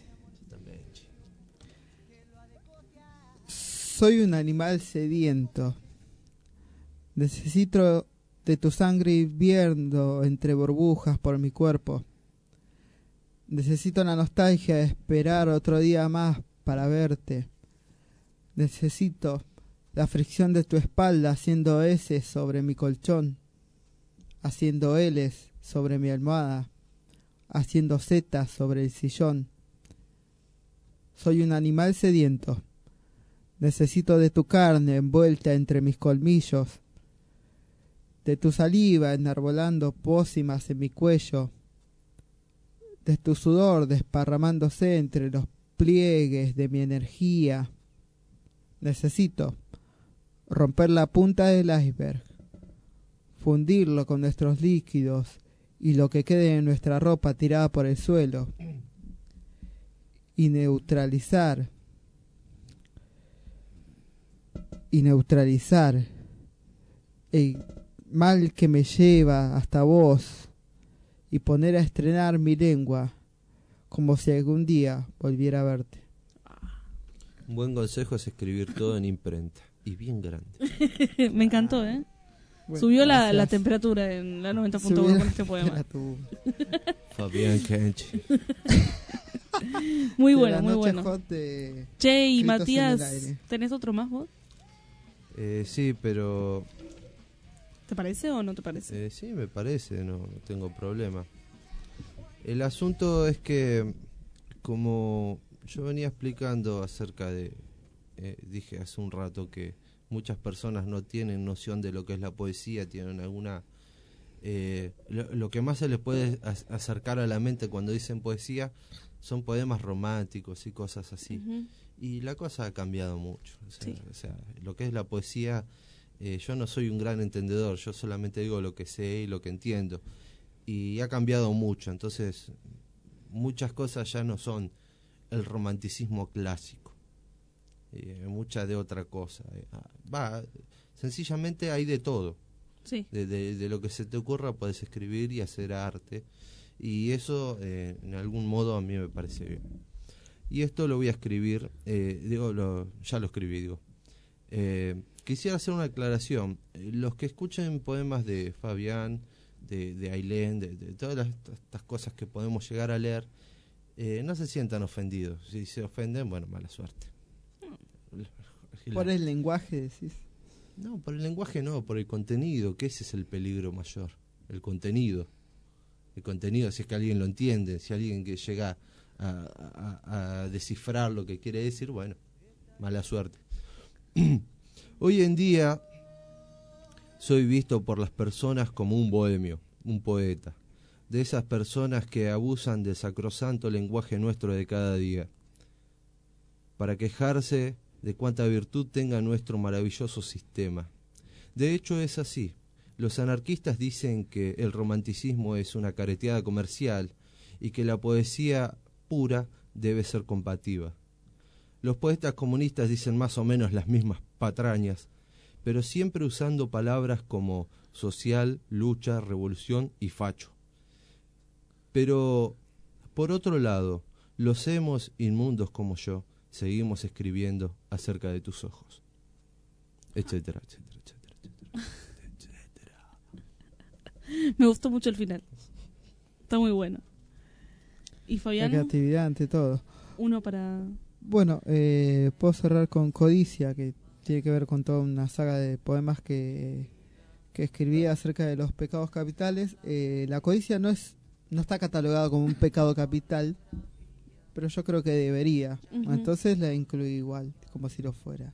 Soy un animal sediento. Necesito de tu sangre hirviendo entre burbujas por mi cuerpo. Necesito la nostalgia de esperar otro día más para verte. Necesito la fricción de tu espalda haciendo S sobre mi colchón, haciendo L's sobre mi almohada, haciendo Z sobre el sillón. Soy un animal sediento. Necesito de tu carne envuelta entre mis colmillos, de tu saliva enarbolando pócimas en mi cuello, de tu sudor desparramándose entre los pliegues de mi energía. Necesito romper la punta del iceberg, fundirlo con nuestros líquidos y lo que quede en nuestra ropa tirada por el suelo, y neutralizar el mal que me lleva hasta vos y poner a estrenar mi lengua como si algún día volviera a verte. Un buen consejo es escribir todo en imprenta y bien grande. Me encantó, ¿eh? Bueno, Subió la gracias. temperatura en la 90.1 Subió con la este poema. temperatura. Fabián Kenchi. Muy De bueno, la muy noche bueno. hot de Che, y Escritos en Matías, el Aire. ¿tenés otro más vos? Sí, pero ¿Te parece o no te parece? sí, me parece, no tengo problema. El asunto es que, como yo venía explicando acerca de, dije hace un rato que muchas personas no tienen noción de lo que es la poesía, tienen alguna... lo que más se les puede acercar a la mente cuando dicen poesía son poemas románticos y cosas así. Ujú. Y la cosa ha cambiado mucho. Sí. O sea, lo que es la poesía, yo no soy un gran entendedor, yo solamente digo lo que sé y lo que entiendo. Y ha cambiado mucho, entonces muchas cosas ya no son el romanticismo clásico, mucha de otra cosa. Sencillamente hay de todo. Sí. De lo que se te ocurra puedes escribir y hacer arte. Y eso, en algún modo, a mí me parece bien. Y esto lo voy a escribir, ya lo escribí, digo. Quisiera hacer una aclaración. Los que escuchen poemas de Fabián, de Ailén, de todas estas cosas que podemos llegar a leer, no se sientan ofendidos. Si se ofenden, bueno, mala suerte. Por el lenguaje, decís. No, por el lenguaje no, por el contenido, que ese es el peligro mayor, el contenido. El contenido, si es que alguien lo entiende, si alguien que llega a descifrar lo que quiere decir, bueno, mala suerte. Hoy en día soy visto por las personas como un bohemio, un poeta, de esas personas que abusan del sacrosanto lenguaje nuestro de cada día, para quejarse de cuánta virtud tenga nuestro maravilloso sistema. De hecho es así. Los anarquistas dicen que el romanticismo es una careteada comercial y que la poesía pura debe ser combativa. Los poetas comunistas dicen más o menos las mismas patrañas, pero siempre usando palabras como social, lucha, revolución y facho. Pero, por otro lado, los emos inmundos como yo seguimos escribiendo acerca de tus ojos, etcétera, etcétera, etcétera, etcétera. Me gustó mucho el final. Está muy bueno. ¿Y La Fabián? creatividad ante todo. Uno para... Bueno, puedo cerrar con Codicia, que tiene que ver con toda una saga de poemas que escribía acerca de los pecados capitales. La codicia no está catalogada como un pecado capital, pero yo creo que debería. Ujú. Entonces la incluí igual, como si lo fuera.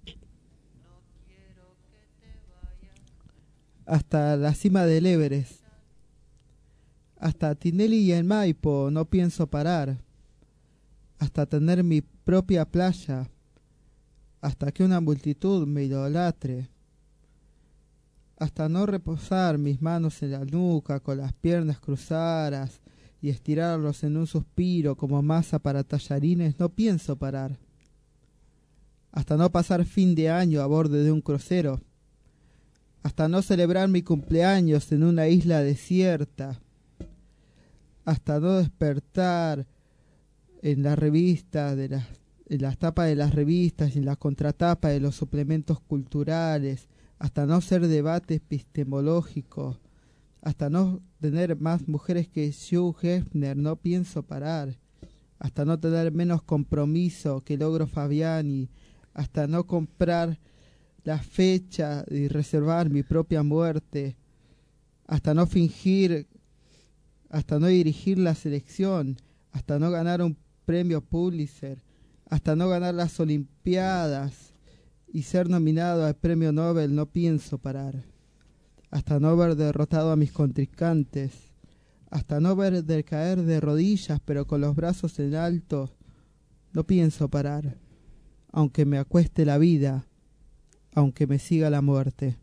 Hasta la cima del Everest, hasta Tinelli y el Maipo no pienso parar, hasta tener mi propia playa, hasta que una multitud me idolatre, hasta no reposar mis manos en la nuca con las piernas cruzadas y estirarlos en un suspiro como masa para tallarines, no pienso parar, hasta no pasar fin de año a borde de un crucero, hasta no celebrar mi cumpleaños en una isla desierta, hasta no despertar en las revistas, en las tapas de las revistas y en las contratapas de los suplementos culturales, hasta no ser debate epistemológico, hasta no tener más mujeres que Hugh Hefner, no pienso parar, hasta no tener menos compromiso que Logro Fabiani, hasta no comprar la fecha y reservar mi propia muerte, hasta no fingir, hasta no dirigir la selección, hasta no ganar un premio Pulitzer, hasta no ganar las Olimpiadas y ser nominado al premio Nobel, no pienso parar, hasta no haber derrotado a mis contrincantes, hasta no ver caer de rodillas pero con los brazos en alto, no pienso parar, aunque me acueste la vida, aunque me siga la muerte.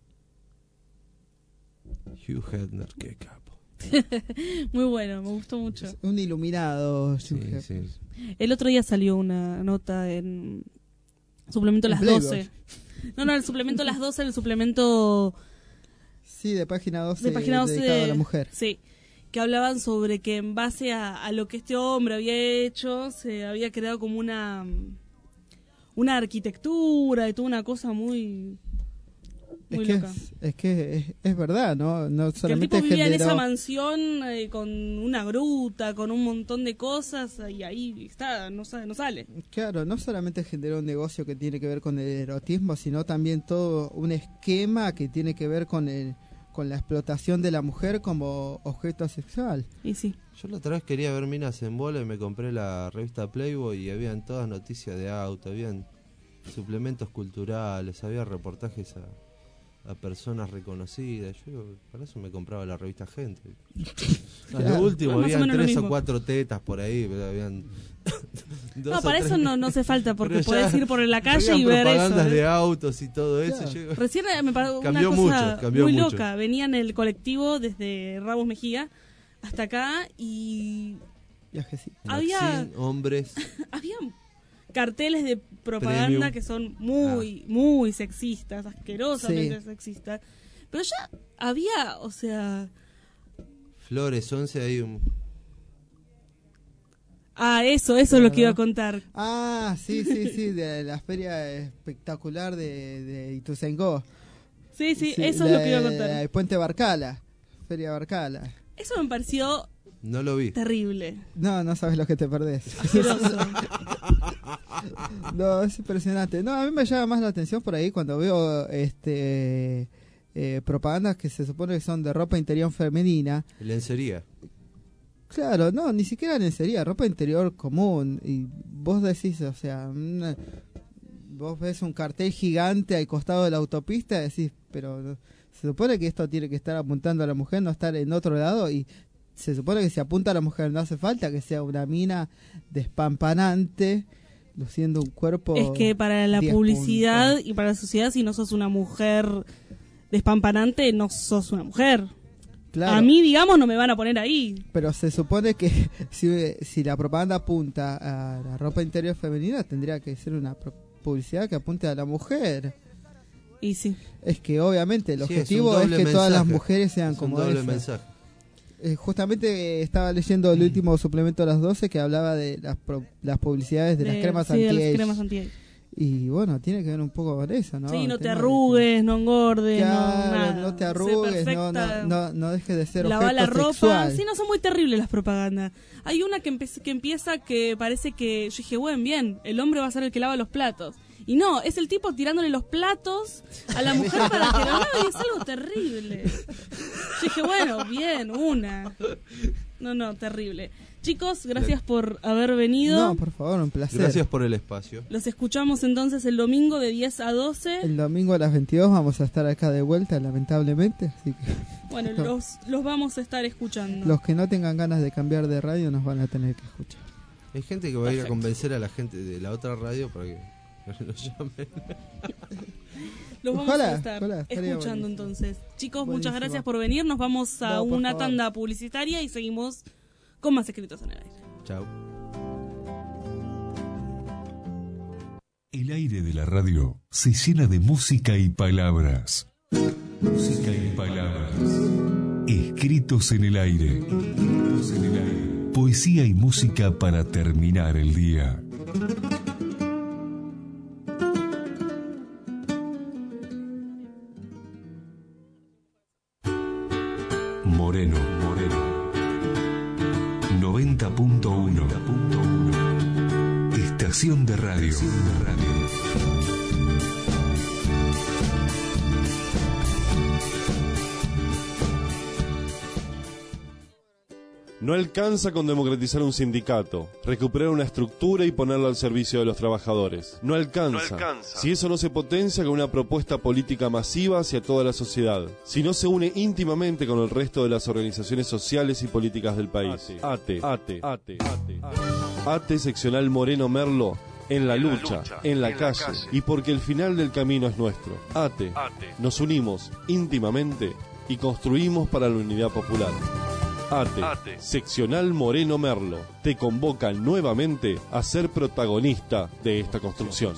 Hugh Hefner, qué capo. Muy bueno, me gustó mucho. Un iluminado. Sí, sí. El otro día salió una nota en suplemento En Las Playboy. 12. No, el suplemento Las 12, el suplemento Sí, de página 12, de página 12 dedicado a la mujer. Sí, que hablaban sobre que en base a lo que este hombre había hecho, se había creado como una arquitectura y toda una cosa muy loca. Es que es verdad, ¿no? No Que el solamente tipo vivía en esa generó- mansión con una gruta, con un montón de cosas, y ahí está, no sale. Claro, no solamente generó un negocio que tiene que ver con el erotismo, sino también todo un esquema que tiene que ver con la explotación de la mujer como objeto sexual. Y sí. Yo la otra vez quería ver minas en bola y me compré la revista Playboy y habían todas noticias de auto, habían suplementos culturales, había reportajes a personas reconocidas. Yo para eso me compraba la revista Gente. A Claro. lo último Más o habían menos lo 3 o mismo. 4 tetas por ahí, pero habían dos No, o para tres. eso no hace falta, porque Pero ya podés ir por la calle habían y ver eso. propagandas ¿eh? de autos y todo eso. Claro. Yo- Recién me paró una Cambió cosa mucho, cambió muy mucho. loca. Venía en el colectivo desde Ramos Mejía hasta acá y había Maxine, hombres. había carteles de propaganda Premium. que son muy sexistas, asquerosamente Sí. sexistas. Pero ya había, o sea... Flores 11 hay un... eso es lo que iba a contar. Ah, sí, de la feria espectacular de Ituzaingó. Sí, eso es lo que iba a contar. El Puente Barcala, Feria Barcala. Eso me pareció No lo vi. terrible. No sabes lo que te perdés. Asqueroso. No, es impresionante. No, a mí me llama más la atención por ahí cuando veo propagandas que se supone que son de ropa interior femenina. Lencería. Claro, no, ni siquiera lencería, ropa interior común. Y vos decís, o sea, vos ves un cartel gigante al costado de la autopista y decís, pero se supone que esto tiene que estar apuntando a la mujer, no estar en otro lado. Y se supone que si apunta a la mujer no hace falta que sea una mina despampanante, luciendo un cuerpo. Es que para la 10 publicidad puntos. y para la sociedad, si no sos una mujer despampanante, no sos una mujer. Claro. A mí, digamos, no me van a poner ahí. Pero se supone que si la propaganda apunta a la ropa interior femenina, tendría que ser una publicidad que apunte a la mujer. Y sí. Es que obviamente el Sí, objetivo es que todas las mujeres sean como doble esa. mensaje. Justamente estaba leyendo el último suplemento a las 12 que hablaba de las publicidades de las cremas sí, de anti-age. las cremas anti-age. Y bueno, tiene que ver un poco con eso, ¿no? Sí, no El te tema de arrugues, no engordes, Claro, no nada. no te Sé arrugues, perfecta. no dejes de ser Lava objeto la ropa. sexual. Sí, no son muy terribles las propagandas. Hay una que empieza que parece que yo dije, bueno, bien, el hombre va a ser el que lava los platos. Y no, es el tipo tirándole los platos a la mujer para que lo lave, y es algo terrible. Yo dije, bueno, bien, una. No, terrible. Chicos, gracias por haber venido. No, por favor, un placer. Gracias por el espacio. Los escuchamos entonces el domingo de 10 a 12. El domingo a las 22 vamos a estar acá de vuelta, lamentablemente. Así que Bueno, los vamos a estar escuchando. los que no tengan ganas de cambiar de radio nos van a tener que escuchar. Hay gente que va a ir a convencer a la gente de la otra radio para que nos llamen. Los vamos Ojalá, a estar estaría escuchando buenísimo. entonces. Chicos, Buenísimo. muchas gracias por venir. Nos vamos a No, por una favor. tanda publicitaria y seguimos con más Escritos en el Aire. Chao. El aire de la radio se llena de música y palabras. Música y palabras. Escritos en el aire. Escritos en el aire. Poesía y música para terminar el día. Moreno. 90.1. Estación de radio. No alcanza con democratizar un sindicato, recuperar una estructura y ponerlo al servicio de los trabajadores. No alcanza. Si eso no se potencia con una propuesta política masiva hacia toda la sociedad. Si no se une íntimamente con el resto de las organizaciones sociales y políticas del país. ATE seccional Moreno Merlo. En la lucha, en la calle, y porque el final del camino es nuestro. ATE. Nos unimos íntimamente y construimos para la unidad popular. ATE, seccional Moreno Merlo, te convoca nuevamente a ser protagonista de esta construcción.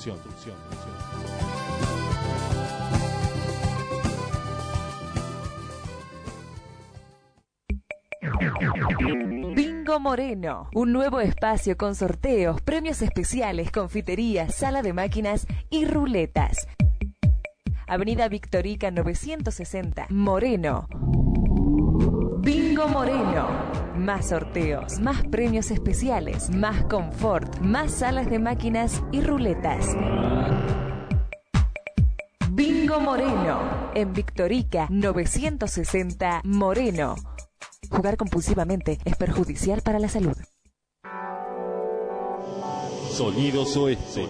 Bingo Moreno, un nuevo espacio con sorteos, premios especiales, confiterías, sala de máquinas y ruletas. Avenida Victorica 960, Moreno. Bingo Moreno. Más sorteos, más premios especiales, más confort, más salas de máquinas y ruletas. Bingo Moreno. En Victorica 960, Moreno. Jugar compulsivamente es perjudicial para la salud. Sonidos Oeste.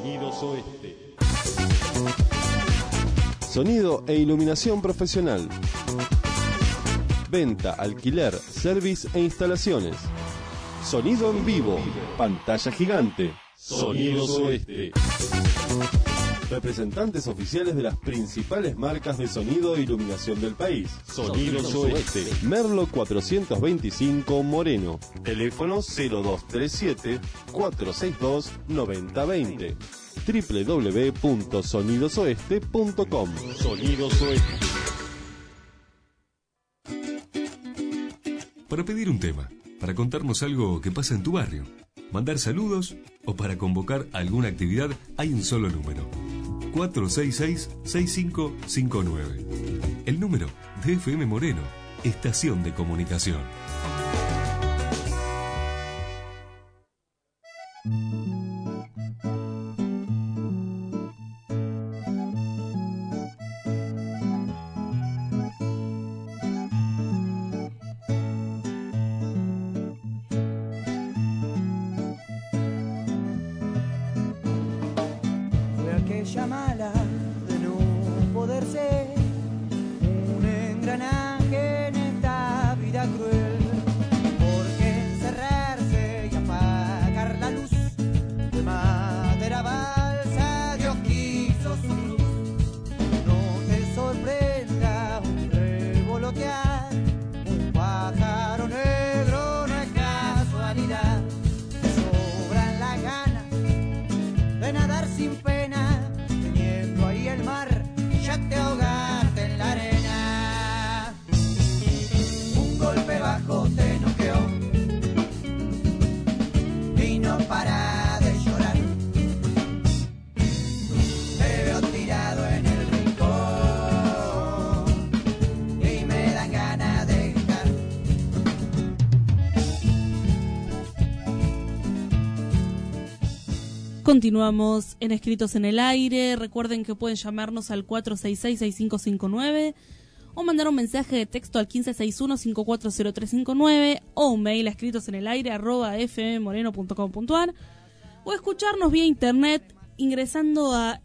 Sonido e iluminación profesional. Venta, alquiler, service e instalaciones. Sonido en vivo. Pantalla gigante. Sonidos Oeste. Representantes oficiales de las principales marcas de sonido e iluminación del país. Sonidos Oeste. Merlo 425 Moreno. Teléfono 0237-462-9020. www.sonidosoeste.com. Sonidos Oeste. Para pedir un tema, para contarnos algo que pasa en tu barrio, mandar saludos o para convocar alguna actividad, hay un solo número: 466-6559. El número de FM Moreno, Estación de Comunicación. Fue aquella mala de no poder ser un engranaje en esta vida cruel. Porque encerrarse y apagar la luz de madera balsa, Dios quiso su luz. No te sorprenda un revolotear, un Continuamos en Escritos en el Aire. Recuerden que pueden llamarnos al 466-6559 o mandar un mensaje de texto al 1561-540359 o un mail a escritosenelaire@fmmoreno.com.ar o escucharnos vía internet ingresando a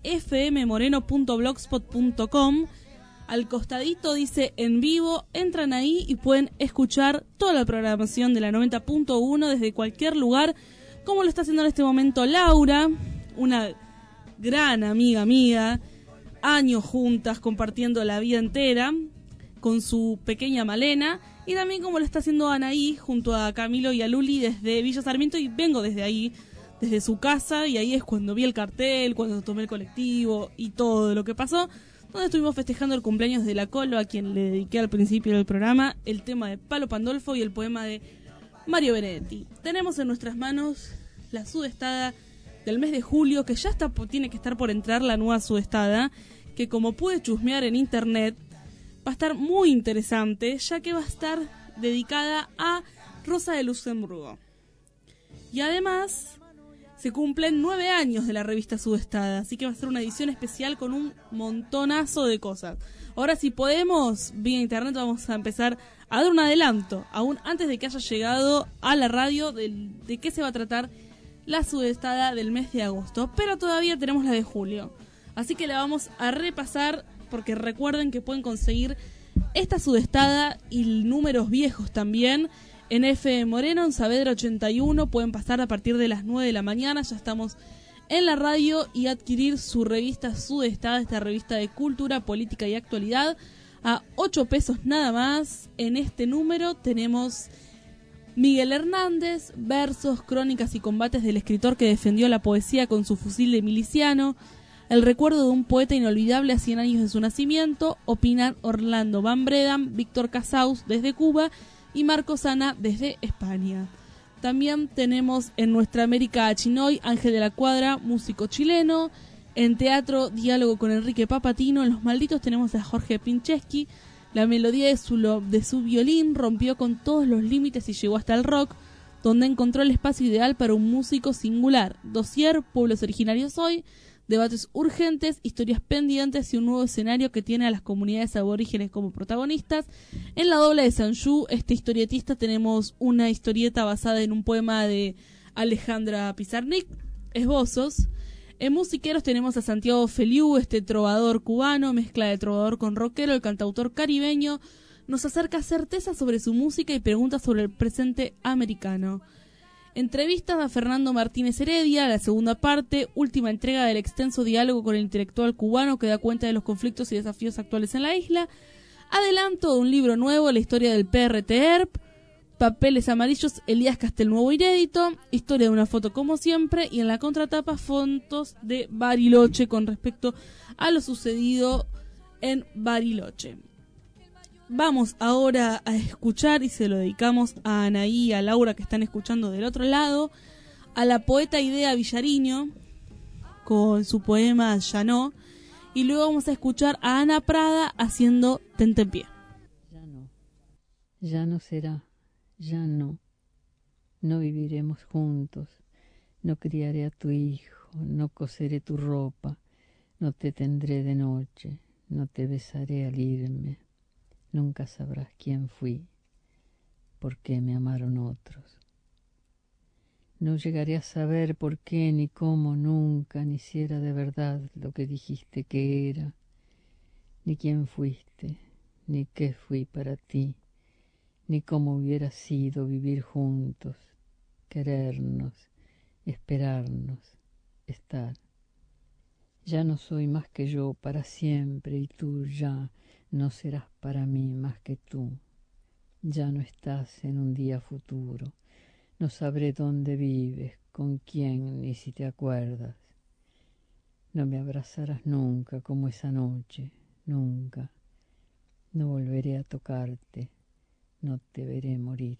fmmoreno.blogspot.com. Al costadito dice en vivo, entran ahí y pueden escuchar toda la programación de la 90.1 desde cualquier lugar, como lo está haciendo en este momento Laura, una gran amiga mía, años juntas compartiendo la vida entera con su pequeña Malena, y también como lo está haciendo Anaí junto a Camilo y a Luli desde Villa Sarmiento, y vengo desde ahí, desde su casa, y ahí es cuando vi el cartel, cuando tomé el colectivo y todo lo que pasó, donde estuvimos festejando el cumpleaños de la Colo, a quien le dediqué al principio del programa el tema de Palo Pandolfo y el poema de Mario Benedetti. Tenemos en nuestras manos la sudestada del mes de julio, que ya tiene que estar por entrar la nueva sudestada, que como pude chusmear en internet, va a estar muy interesante, ya que va a estar dedicada a Rosa de Luxemburgo. Y además se cumplen 9 años de la revista Sudestada, así que va a ser una edición especial con un montonazo de cosas. Ahora, si podemos, vía internet vamos a empezar a dar un adelanto, aún antes de que haya llegado a la radio, de qué se va a tratar la Sudestada del mes de agosto. Pero todavía tenemos la de julio, así que la vamos a repasar, porque recuerden que pueden conseguir esta Sudestada y números viejos también en FM Moreno, en Saavedra 81. Pueden pasar a partir de las 9 de la mañana, ya estamos en la radio, y adquirir su revista Sudestada, esta revista de cultura, política y actualidad, a 8 pesos nada más. En este número tenemos Miguel Hernández, versos, crónicas y combates del escritor que defendió la poesía con su fusil de miliciano, el recuerdo de un poeta inolvidable a 100 años de su nacimiento, opinan Orlando Van Bredan, Víctor Casaus desde Cuba y Marcos Ana desde España. También tenemos en Nuestra América a Chinoy, Ángel de la Cuadra, músico chileno. En teatro, diálogo con Enrique Papatino. En Los Malditos tenemos a Jorge Pincheski. La melodía de su violín rompió con todos los límites y llegó hasta el rock, donde encontró el espacio ideal para un músico singular. Dossier, pueblos originarios hoy, debates urgentes, historias pendientes y un nuevo escenario que tiene a las comunidades aborígenes como protagonistas. En La Dobla de Sanjú, este historietista, tenemos una historieta basada en un poema de Alejandra Pizarnik, Esbozos. En Musiqueros tenemos a Santiago Feliú, este trovador cubano, mezcla de trovador con rockero. El cantautor caribeño nos acerca certeza sobre su música y preguntas sobre el presente americano. Entrevistas a Fernando Martínez Heredia, la segunda parte, última entrega del extenso diálogo con el intelectual cubano que da cuenta de los conflictos y desafíos actuales en la isla. Adelanto de un libro nuevo, la historia del PRT-ERP. Papeles amarillos, Elías Castelnuovo inédito. Historia de una foto como siempre. Y en la contratapa, fotos de Bariloche con respecto a lo sucedido en Bariloche. Vamos ahora a escuchar, y se lo dedicamos a Anaí y a Laura, que están escuchando del otro lado, a la poeta Idea Villariño con su poema Llanó, y luego vamos a escuchar a Ana Prada haciendo Tentempié. Ya no será, ya no viviremos juntos, no criaré a tu hijo, no coseré tu ropa, no te tendré de noche, no te besaré al irme. Nunca sabrás quién fui, por qué me amaron otros. No llegaré a saber por qué, ni cómo, nunca, ni si era de verdad lo que dijiste que era, ni quién fuiste, ni qué fui para ti, ni cómo hubiera sido vivir juntos, querernos, esperarnos, estar. Ya no soy más que yo para siempre, y tú ya no serás para mí más que tú. Ya no estás en un día futuro. No sabré dónde vives, con quién, ni si te acuerdas. No me abrazarás nunca como esa noche, nunca. No volveré a tocarte, no te veré morir.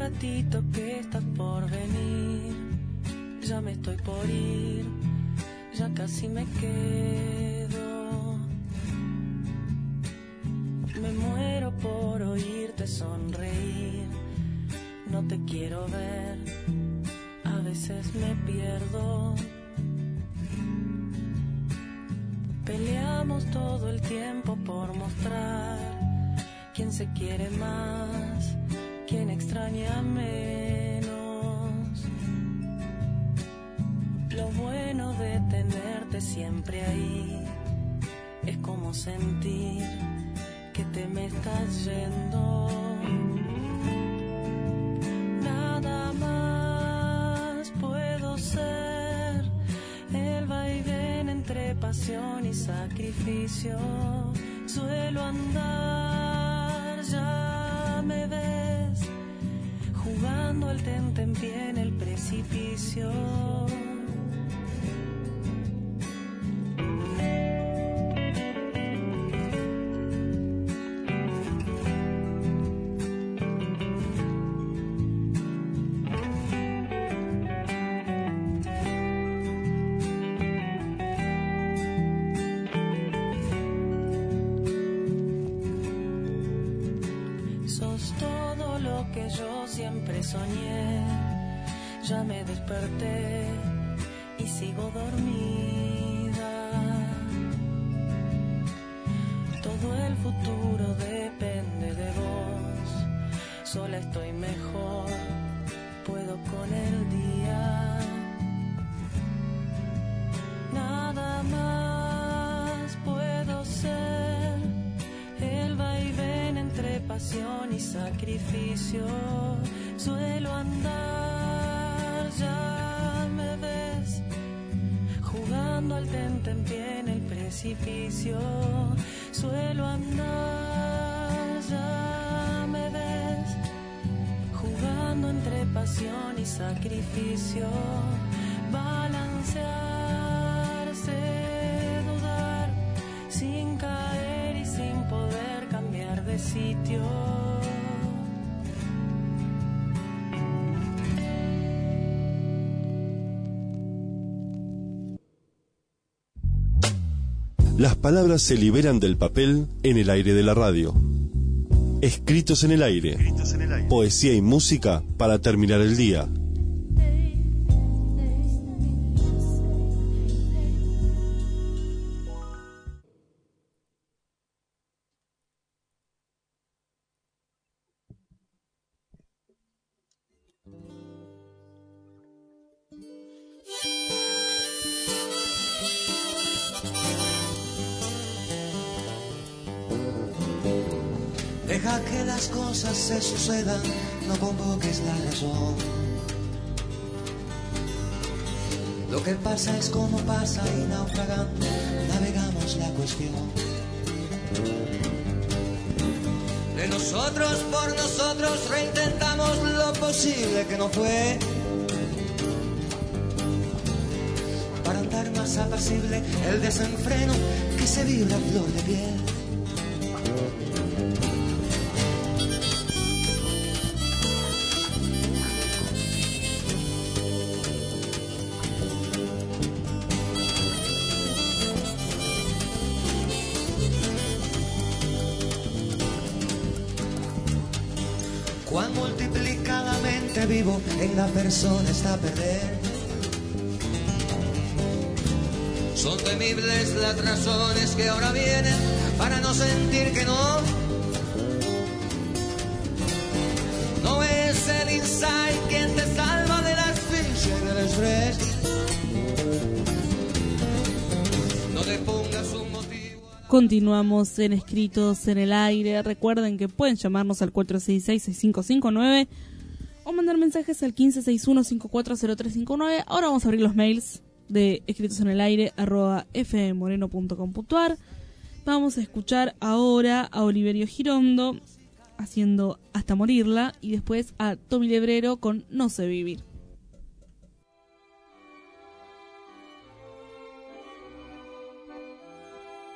ratito que estás por venir. Ya me estoy por ir, ya casi me quedo. Me muero por oírte sonreír. No te quiero ver, a veces me pierdo. Peleamos todo el tiempo por mostrar quién se quiere más, quién extraña menos. Lo bueno de tenerte siempre ahí es como sentir que te me estás yendo. Nada más puedo ser, el vaivén entre pasión y sacrificio. Suelo andar, ya me ves, jugando al tentempié en el precipicio. Sos todo lo que yo siempre soñé. Ya me desperté y sigo dormida. Todo el futuro depende de vos. Sola estoy mejor, puedo con el día. Nada más puedo ser, el vaivén entre pasión y sacrificio. Suelo andar, ya me ves, jugando al tentempié en el precipicio. Suelo andar, ya me ves, jugando entre pasión y sacrificio. Balancearse, dudar, sin caer y sin poder cambiar de sitio. Las palabras se liberan del papel en el aire de la radio. Escritos en el aire. Poesía y música para terminar el día. Deja que las cosas se sucedan, no convoques la razón. Lo que pasa es como pasa y naufragando navegamos la cuestión. De nosotros por nosotros reintentamos lo posible que no fue. Para andar más apacible el desenfreno que se vibra a flor de piel. Cuán multiplicadamente vivo en la persona está perder. Son temibles las razones que ahora vienen para no sentir que no. No es el insight quien te salva de la asfixia y del estrés. No te pongas un motivo. Continuamos en Escritos en el Aire. Recuerden que pueden llamarnos al 466-6559 o mandar mensajes al 1561-540359. Ahora vamos a abrir los mails de escritosenelaire@fmmoreno.com.ar. Vamos a escuchar ahora a Oliverio Girondo haciendo Hasta Morirla y después a Tommy Lebrero con No sé vivir.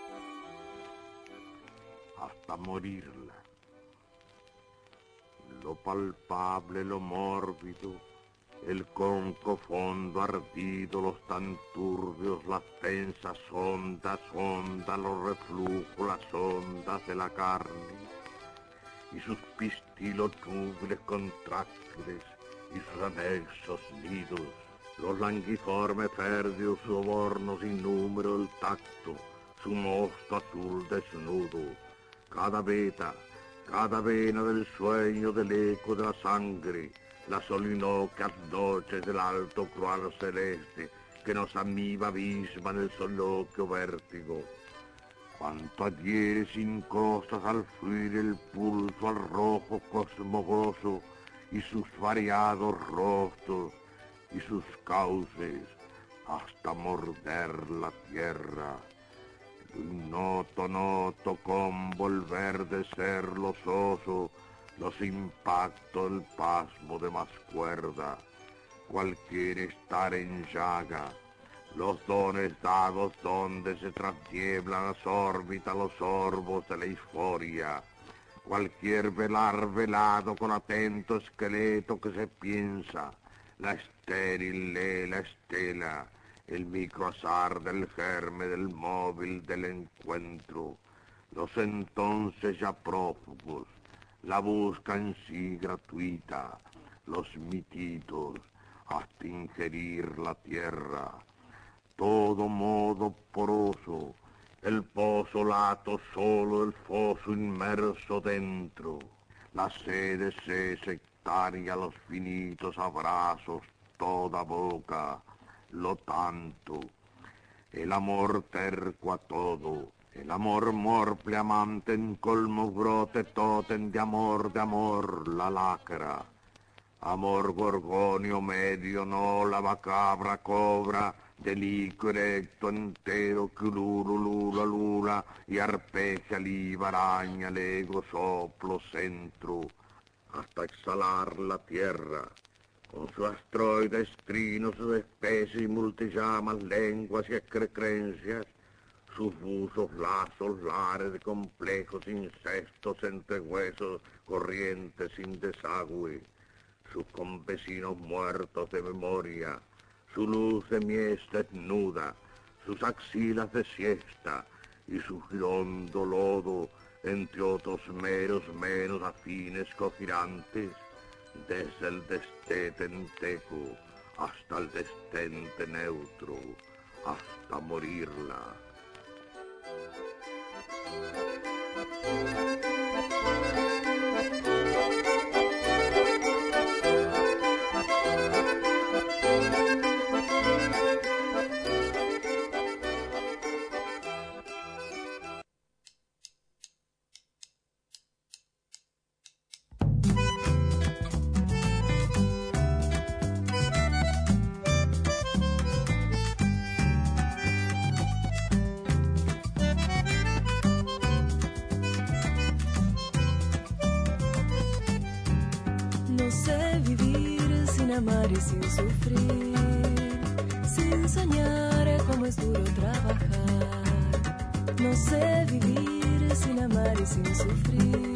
Hasta morirla. Lo palpable, lo mórbido, el conco fondo ardido, los tan turbios, las tensas ondas, los reflujos, las ondas de la carne, y sus pistilos núbiles contráctiles, y sus anexos nidos, los languiformes férreos, sobornos sin número, el tacto, su mosto azul desnudo, cada vena del sueño, del eco de la sangre, las solinocas noches del alto crual celeste que nos abisman el soliloquio vértigo. Cuanto adhiere sin costas al fluir el pulso al rojo cosmogoso y sus variados rostros y sus cauces hasta morder la tierra. Noto convolver de ser los osos, los impactos del pasmo de más cuerda, cualquier estar en llaga, los dones dados donde se trasnieblan las órbitas, los orbos de la euforia, cualquier velar velado con atento esqueleto que se piensa, la estéril la estela, el microazar del germe, del móvil, del encuentro, los entonces ya prófugos, la busca en sí gratuita, los mititos, hasta ingerir la tierra, todo modo poroso, el pozo lato solo, el foso inmerso dentro, la sede sectaria, los finitos abrazos, toda boca, lo tanto, el amor terco a todo, el amor morple amante en colmo brote totem de amor, la lacra, amor gorgonio medio, no la macabra cobra, delico erecto entero que lula, y arpegia liba araña, lego soplo centro, hasta exhalar la tierra, con su astroides trinos, sus especies y multillamas, lenguas y excrecencias, sus fusos lazos lares de complejos incestos entre huesos, corrientes sin desagüe, sus campesinos muertos de memoria, su luz de mies desnuda, sus axilas de siesta y su girondo lodo, entre otros meros menos afines cogirantes, desde el destete enteco hasta el destente neutro, hasta morirla. No sé vivir sin amar y sin sufrir, sin soñar como es duro trabajar. No sé vivir sin amar y sin sufrir,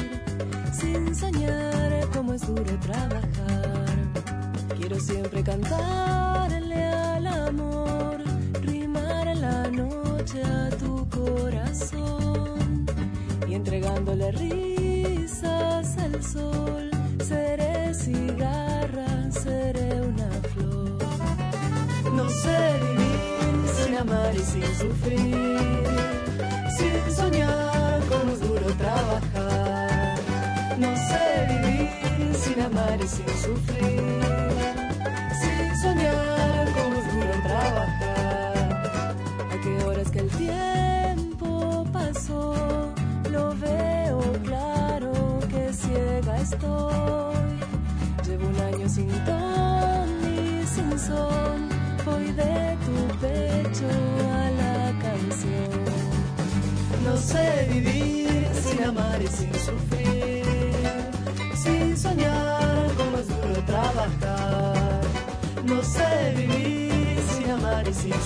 sin soñar como es duro trabajar. Quiero siempre cantarle al amor, rimar en la noche a tu corazón y entregándole risas al sol. Seré cigarra, seré una flor. No sé vivir sin amar y sin sufrir, sin soñar como es duro trabajar. No sé vivir sin amar y sin sufrir, sin soñar como es duro trabajar. ¿A qué horas que el tiempo pasó? Lo veo claro que ciega estoy. Llevo un año sin ton y sin son, voy de tu pecho a la canción. No sé vivir sin amar y sin sufrir, sin soñar como es duro trabajar. No sé vivir sin amar y sin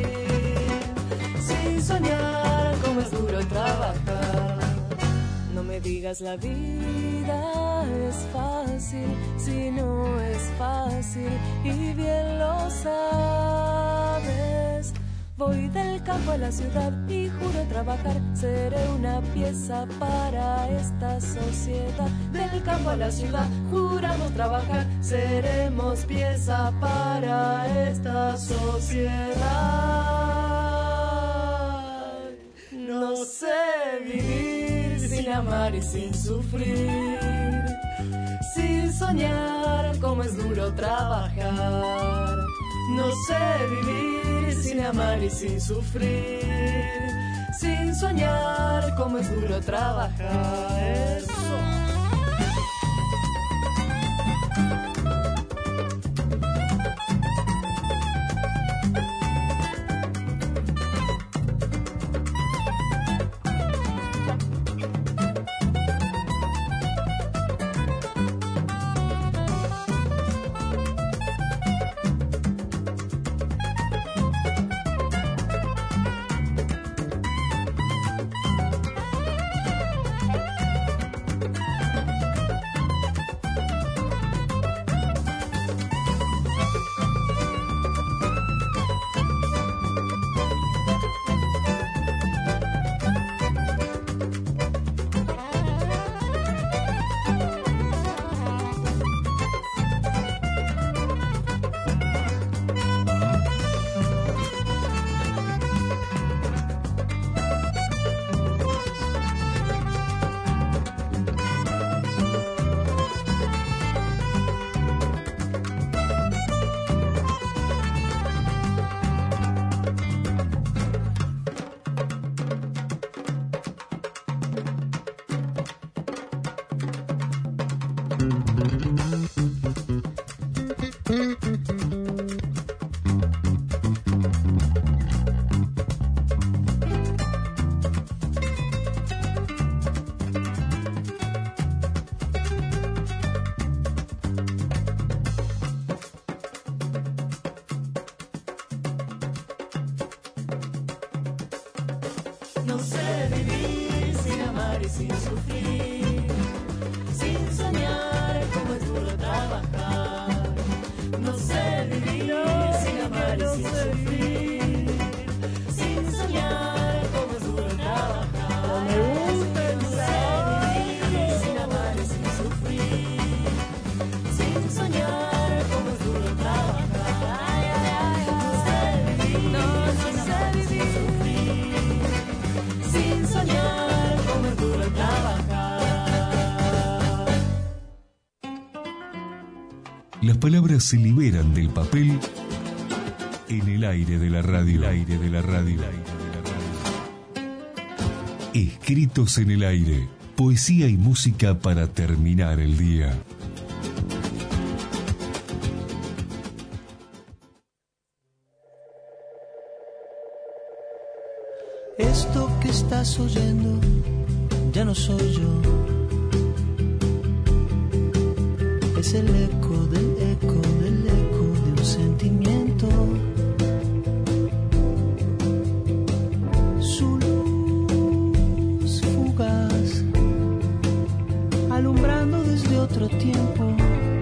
sufrir, sin soñar como es duro trabajar. No me me digas la vida es fácil, si no es fácil y bien lo sabes. Voy del campo a la ciudad y juro trabajar, seré una pieza para esta sociedad. Del campo a la ciudad juramos trabajar, seremos pieza para esta sociedad. No sé vivir sin amar y sin sufrir, sin soñar cómo es duro trabajar. No sé vivir sin amar y sin sufrir, sin soñar cómo es duro trabajar. Eso. No sé vivir sin amar y sin sufrir, sin soñar cómo es duro trabajar. No sé vivir sin amar y sin sufrir, sin soñar cómo es duro trabajar. No sé vivir sin amar y sin sufrir, sin soñar cómo es duro trabajar. No sé vivir sin sufrir, sin soñar cómo es duro trabajar. Las palabras se liberan del papel en el aire de la radio. El aire de la radio. Escritos en el aire. Poesía y música para terminar el día. Esto que estás oyendo ya no soy yo. Es el eco del eco del eco de un sentimiento. Su luz fugaz, alumbrando desde otro tiempo.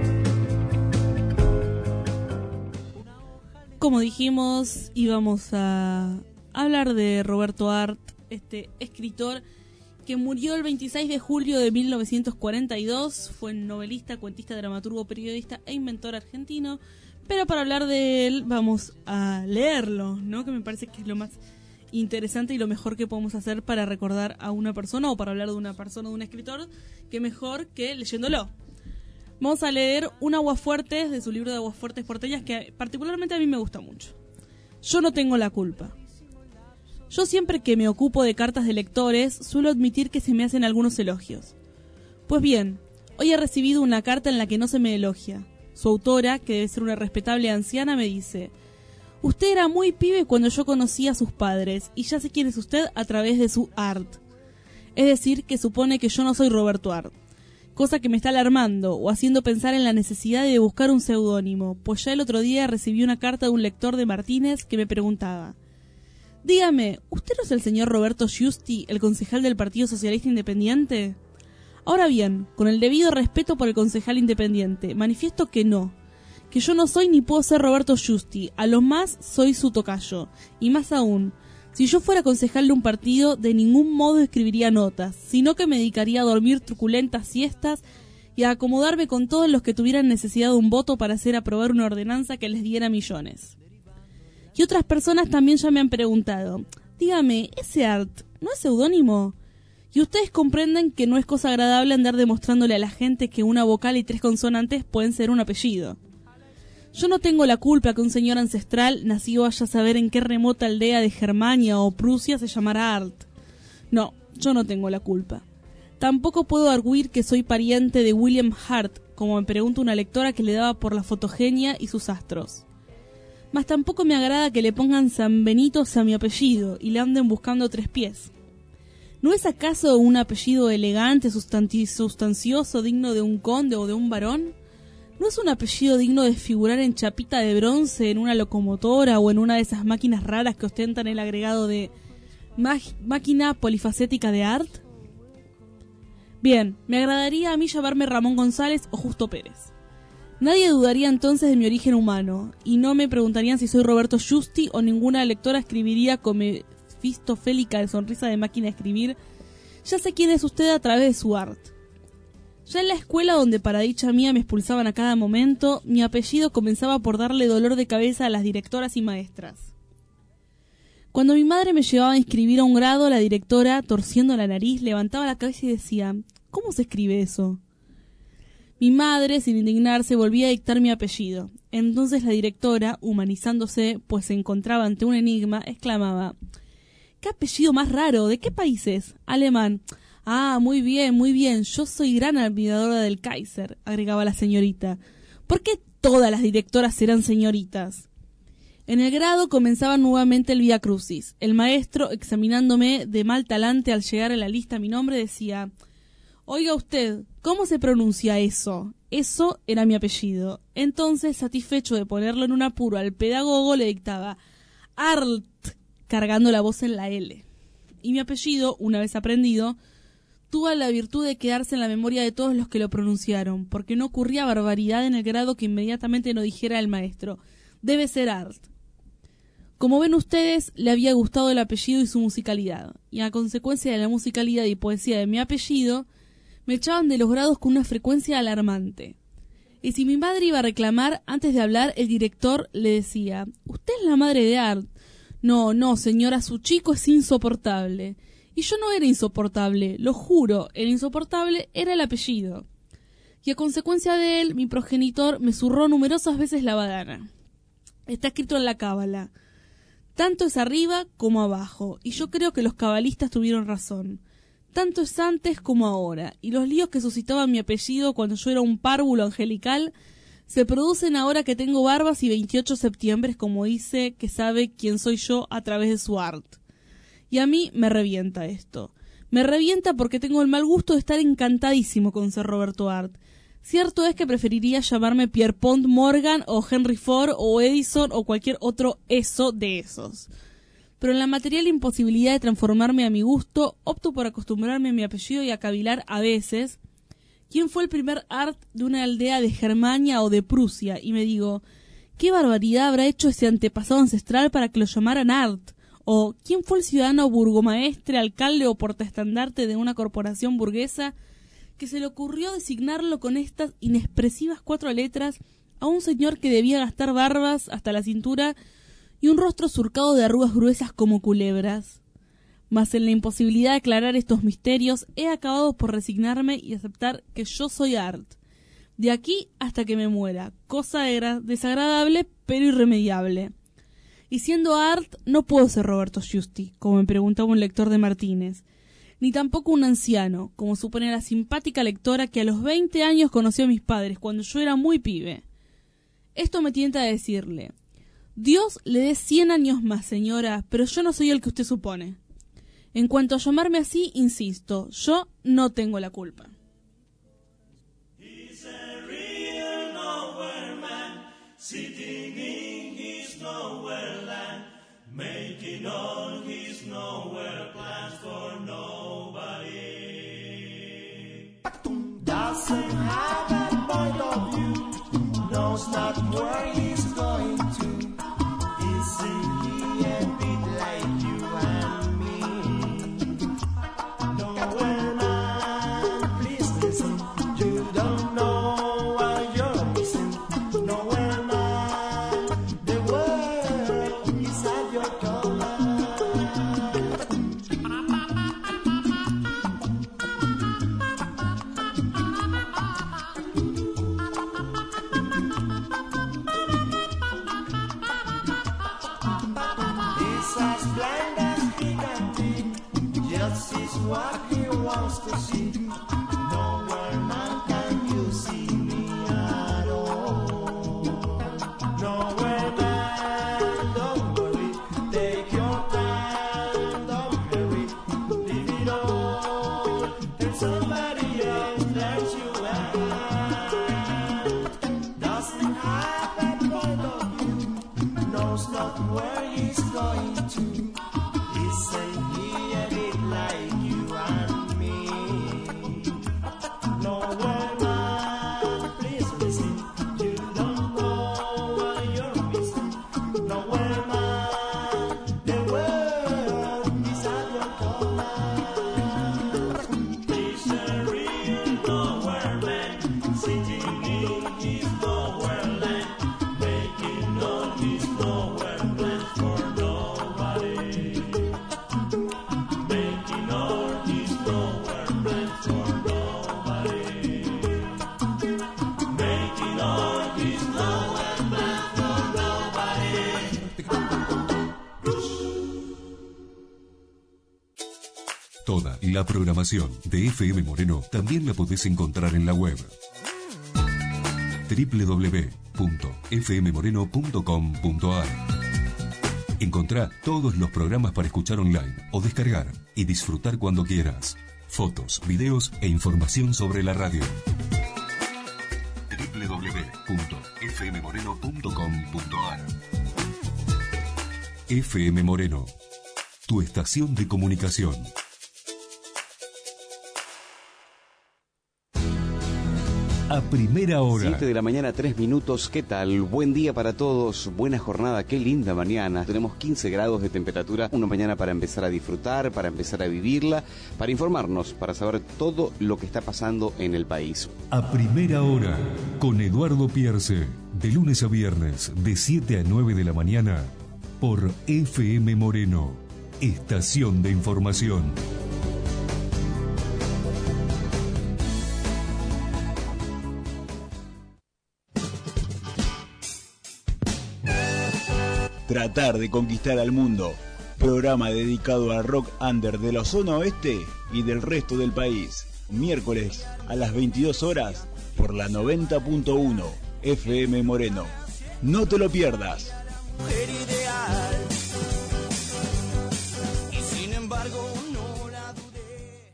Como dijimos, íbamos a hablar de Roberto Arlt, este escritor que murió el 26 de julio de 1942, fue novelista, cuentista, dramaturgo, periodista e inventor argentino, pero para hablar de él vamos a leerlo, ¿no? Que me parece que es lo más interesante y lo mejor que podemos hacer para recordar a una persona o para hablar de una persona, de un escritor, que mejor que leyéndolo. Vamos a leer un Aguafuertes de su libro de Aguafuertes porteñas que particularmente a mí me gusta mucho. Yo no tengo la culpa. Yo siempre que me ocupo de cartas de lectores suelo admitir que se me hacen algunos elogios. Pues bien, hoy he recibido una carta en la que no se me elogia. Su autora, que debe ser una respetable anciana, me dice: usted era muy pibe cuando yo conocí a sus padres y ya sé quién es usted a través de su Art. Es decir, que supone que yo no soy Roberto Art. Cosa que me está alarmando o haciendo pensar en la necesidad de buscar un seudónimo, pues ya el otro día recibí una carta de un lector de Martínez que me preguntaba: dígame, ¿usted no es el señor Roberto Giusti, el concejal del Partido Socialista Independiente? Ahora bien, con el debido respeto por el concejal independiente, manifiesto que no, que yo no soy ni puedo ser Roberto Giusti, a lo más soy su tocayo, y más aún, si yo fuera concejal de un partido, de ningún modo escribiría notas, sino que me dedicaría a dormir truculentas siestas y a acomodarme con todos los que tuvieran necesidad de un voto para hacer aprobar una ordenanza que les diera millones. Y otras personas también ya me han preguntado, dígame, ¿ese Art no es seudónimo? Y ustedes comprenden que no es cosa agradable andar demostrándole a la gente que una vocal y 3 consonantes pueden ser un apellido. Yo no tengo la culpa que un señor ancestral nacido vaya a saber en qué remota aldea de Germania o Prusia se llamara Art. No, yo no tengo la culpa. Tampoco puedo arguir que soy pariente de William Hart, como me pregunta una lectora que le daba por la fotogenia y sus astros. Mas tampoco me agrada que le pongan San Benitos a mi apellido y le anden buscando 3 pies. ¿No es acaso un apellido elegante, sustancioso, digno de un conde o de un varón? ¿No es un apellido digno de figurar en chapita de bronce en una locomotora o en una de esas máquinas raras que ostentan el agregado de máquina polifacética de Art? Bien, me agradaría a mí llamarme Ramón González o Justo Pérez. Nadie dudaría entonces de mi origen humano, y no me preguntarían si soy Roberto Giusti o ninguna lectora escribiría con mefistofélica de sonrisa de máquina de escribir, ya sé quién es usted a través de su Art. Ya en la escuela, donde para dicha mía me expulsaban a cada momento, mi apellido comenzaba por darle dolor de cabeza a las directoras y maestras. Cuando mi madre me llevaba a inscribir a un grado, la directora, torciendo la nariz, levantaba la cabeza y decía, ¿cómo se escribe eso? Mi madre, sin indignarse, volvía a dictar mi apellido. Entonces la directora, humanizándose, pues se encontraba ante un enigma, exclamaba, ¿qué apellido más raro? ¿De qué país es? Alemán. Ah, muy bien, yo soy gran admiradora del Kaiser, agregaba la señorita. ¿Por qué todas las directoras eran señoritas? En el grado comenzaba nuevamente el Vía Crucis. El maestro, examinándome de mal talante al llegar a la lista mi nombre, decía, oiga usted, ¿cómo se pronuncia eso? Eso era mi apellido. Entonces, satisfecho de ponerlo en un apuro al pedagogo, le dictaba Art, cargando la voz en la L. Y mi apellido, una vez aprendido, tuvo la virtud de quedarse en la memoria de todos los que lo pronunciaron, porque no ocurría barbaridad en el grado que inmediatamente no dijera el maestro, debe ser Art. Como ven ustedes, le había gustado el apellido y su musicalidad, y a consecuencia de la musicalidad y poesía de mi apellido, me echaban de los grados con una frecuencia alarmante. Y si mi madre iba a reclamar, antes de hablar, el director le decía, «¿Usted es la madre de Art?» No, señora, su chico es insoportable. Y yo no era insoportable, lo juro, el insoportable era el apellido. Y a consecuencia de él, mi progenitor me zurró numerosas veces la badana. Está escrito en la cábala. Tanto es arriba como abajo, y yo creo que los cabalistas tuvieron razón. Tanto es antes como ahora, y los líos que suscitaba mi apellido cuando yo era un párvulo angelical se producen ahora que tengo barbas y 28 septiembres, como dice que sabe quién soy yo a través de su Art. Y a mí me revienta esto. Me revienta porque tengo el mal gusto de estar encantadísimo con ser Roberto Art. Cierto es que preferiría llamarme Pierpont Morgan o Henry Ford o Edison o cualquier otro eso de esos. Pero en la material imposibilidad de transformarme a mi gusto, opto por acostumbrarme a mi apellido y a cavilar a veces quién fue el primer Art de una aldea de Germania o de Prusia, y me digo, ¿qué barbaridad habrá hecho ese antepasado ancestral para que lo llamaran Art? O ¿quién fue el ciudadano burgomaestre, alcalde o portaestandarte de una corporación burguesa que se le ocurrió designarlo con estas inexpresivas 4 letras a un señor que debía gastar barbas hasta la cintura y un rostro surcado de arrugas gruesas como culebras? Mas en la imposibilidad de aclarar estos misterios, he acabado por resignarme y aceptar que yo soy Art, de aquí hasta que me muera, cosa desagradable pero irremediable. Y siendo Art, no puedo ser Roberto Giusti, como me preguntaba un lector de Martínez, ni tampoco un anciano, como supone la simpática lectora que a los 20 años conoció a mis padres, cuando yo era muy pibe. Esto me tienta a decirle, Dios le dé 100 años más, señora, pero yo no soy el que usted supone. En cuanto a llamarme así, insisto, yo no tengo la culpa. Sitting in his nowhere land, making all his nowhere plans for nobody. what he wants to see. Nowhere, man, can you see me at all. Nowhere, man, don't worry. Take your time, don't hurry. Leave it all till somebody else lets you out. Doesn't have a point of view, knows not where he's going to. He's saying he had it like you and me. Nowhere, man, please listen. You don't know what you're missing. Nowhere, man, the world is at your command. He's a real nowhere man, sitting in his nowhere land, making all his nowhere plans for nobody. Making all his nowhere plans for nobody. Making all his nowhere plans for nobody. Toda la programación de FM Moreno también la podés encontrar en la web www.fmmoreno.com.ar. Encontrá todos los programas para escuchar online o descargar y disfrutar cuando quieras. Fotos, videos e información sobre la radio. www.fmmoreno.com.ar. FM Moreno, tu estación de comunicación. A primera hora. 7 de la mañana, 3 minutos. ¿Qué tal? Buen día para todos. Buena jornada. Qué linda mañana. Tenemos 15 grados de temperatura. Una mañana para empezar a disfrutar, para empezar a vivirla, para informarnos, para saber todo lo que está pasando en el país. A primera hora, con Eduardo Pierce. De lunes a viernes, de 7 a 9 de la mañana, por FM Moreno, estación de información. Tratar de conquistar al mundo. Programa dedicado al rock under de la zona oeste y del resto del país. Miércoles a las 22 horas por la 90.1 FM Moreno. No te lo pierdas. Mujer ideal. Y sin embargo no la dudé.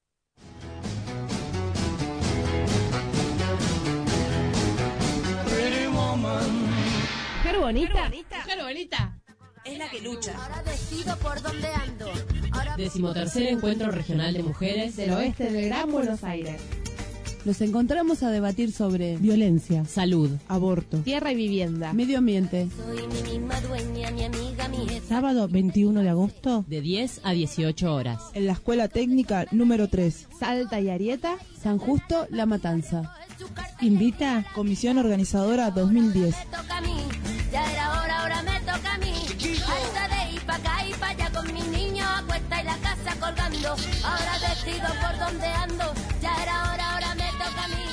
Pretty woman. Mujer bonita. Mujer bonita. Es la que lucha. Ahora decido por dónde ando. Ahora... 13º Encuentro Regional de Mujeres del Oeste del Gran Buenos Aires. Nos encontramos a debatir sobre violencia, salud, aborto, tierra y vivienda, medio ambiente. Soy mi misma dueña, mi amiga, mi jefa. Sábado 21 de agosto, de 10 a 18 horas. En la Escuela Técnica número 3. Salta y Arieta, San Justo, La Matanza. Invita Comisión Organizadora 2010. Me toca a mí, ya era hora, ahora me toca a mí. Alta de ir pa' acá y pa' allá con mis niños a cuesta y la casa colgando. Ahora decido por dónde ando, ya era hora, ahora me toca a mí.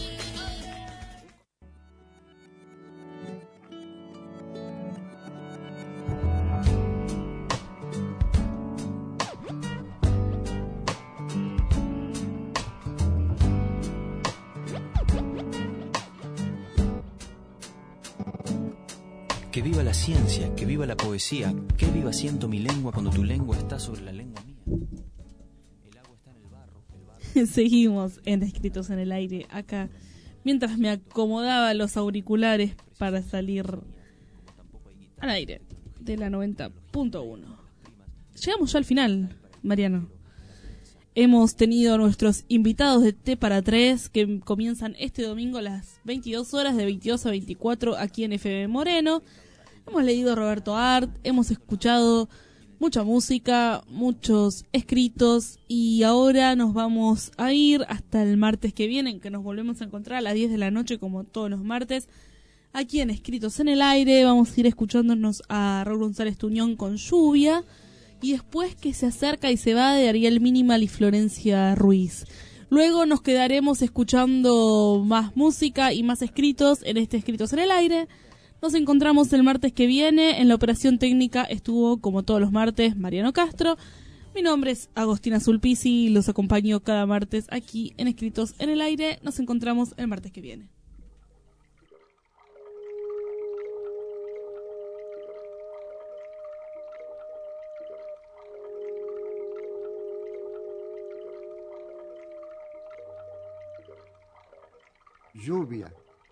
Que viva la ciencia, que viva la poesía, que viva siento mi lengua cuando tu lengua está sobre la lengua mía. El agua está en el barro. Seguimos en Escritos en el Aire, acá, mientras me acomodaba los auriculares para salir al aire de la 90.1. Llegamos ya al final, Mariano. Hemos tenido nuestros invitados de T para 3 que comienzan este domingo a las 22 horas, de 22 a 24 aquí en FM Moreno. Hemos leído a Roberto Art, hemos escuchado mucha música, muchos escritos y ahora nos vamos a ir hasta el martes que viene, en que nos volvemos a encontrar a las 10 de la noche como todos los martes aquí en Escritos en el Aire. Vamos a ir escuchándonos a Raúl González Tuñón con Lluvia y después Que se acerca y se va de Ariel Minimal y Florencia Ruiz. Luego nos quedaremos escuchando más música y más escritos en este Escritos en el Aire. Nos encontramos el martes que viene. En la operación técnica estuvo, como todos los martes, Mariano Castro. Mi nombre es Agostina Sulpici y los acompaño cada martes aquí en Escritos en el Aire. Nos encontramos el martes que viene. Lluvia.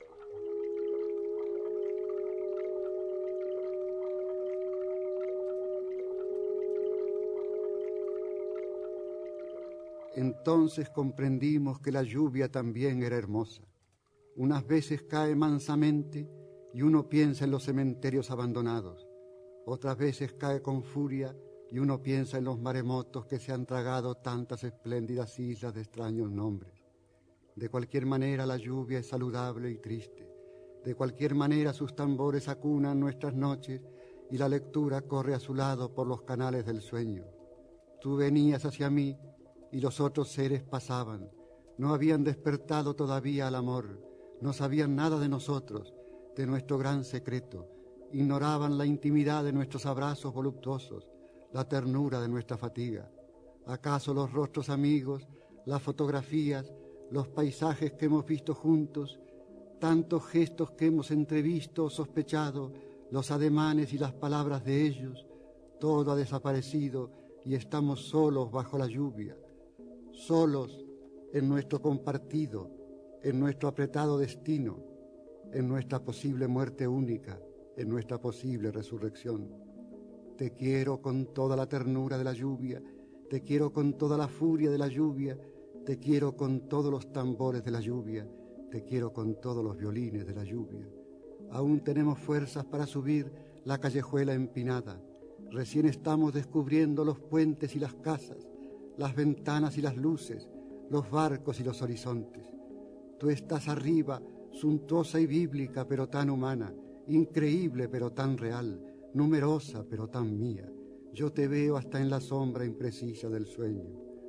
Entonces comprendimos que la lluvia también era hermosa. Unas veces cae mansamente y uno piensa en los cementerios abandonados. Otras veces cae con furia y uno piensa en los maremotos que se han tragado tantas espléndidas islas de extraños nombres. De cualquier manera la lluvia es saludable y triste. De cualquier manera sus tambores acunan nuestras noches y la lectura corre a su lado por los canales del sueño. Tú venías hacia mí y los otros seres pasaban. No habían despertado todavía al amor, no sabían nada de nosotros, de nuestro gran secreto. Ignoraban la intimidad de nuestros abrazos voluptuosos, la ternura de nuestra fatiga. ¿Acaso los rostros amigos, las fotografías, los paisajes que hemos visto juntos, tantos gestos que hemos entrevisto o sospechado, los ademanes y las palabras de ellos, todo ha desaparecido y estamos solos bajo la lluvia, solos en nuestro compartido, en nuestro apretado destino, en nuestra posible muerte única, en nuestra posible resurrección? Te quiero con toda la ternura de la lluvia, te quiero con toda la furia de la lluvia, te quiero con todos los tambores de la lluvia, te quiero con todos los violines de la lluvia. Aún tenemos fuerzas para subir la callejuela empinada. Recién estamos descubriendo los puentes y las casas, las ventanas y las luces, los barcos y los horizontes. Tú estás arriba, suntuosa y bíblica, pero tan humana, increíble, pero tan real, numerosa, pero tan mía. Yo te veo hasta en la sombra imprecisa del sueño.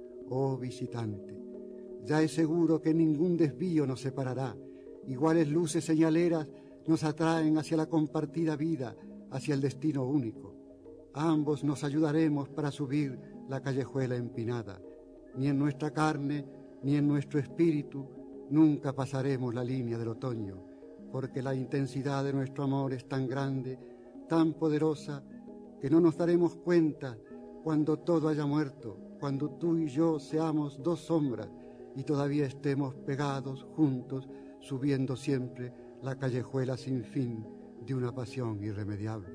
Oh visitante, ya es seguro que ningún desvío nos separará. Iguales luces señaleras nos atraen hacia la compartida vida, hacia el destino único. Ambos nos ayudaremos para subir la callejuela empinada. Ni en nuestra carne, ni en nuestro espíritu, nunca pasaremos la línea del otoño, porque la intensidad de nuestro amor es tan grande, tan poderosa, que no nos daremos cuenta cuando todo haya muerto, cuando tú y yo seamos dos sombras y todavía estemos pegados juntos, subiendo siempre la callejuela sin fin de una pasión irremediable.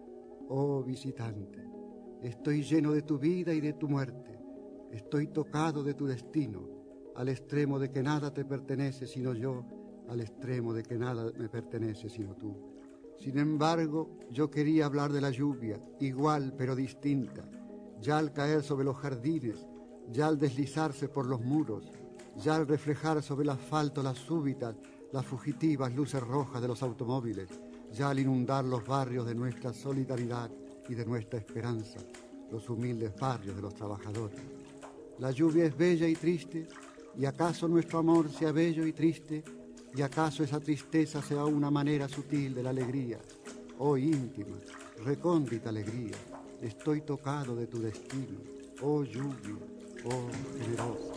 Oh visitante, estoy lleno de tu vida y de tu muerte, estoy tocado de tu destino, al extremo de que nada te pertenece sino yo, al extremo de que nada me pertenece sino tú. Sin embargo, yo quería hablar de la lluvia, igual pero distinta, ya al caer sobre los jardines, ya al deslizarse por los muros, ya al reflejar sobre el asfalto las súbitas, las fugitivas luces rojas de los automóviles, ya al inundar los barrios de nuestra solidaridad y de nuestra esperanza, los humildes barrios de los trabajadores. La lluvia es bella y triste, y acaso nuestro amor sea bello y triste, y acaso esa tristeza sea una manera sutil de la alegría. Oh íntima, recóndita alegría, estoy tocado de tu destino. Oh lluvia, oh generosa.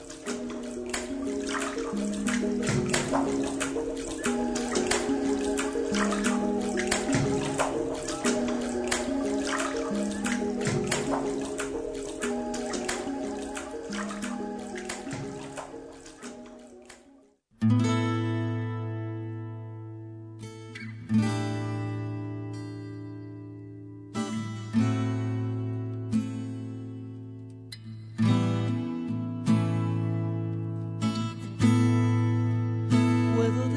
Puedo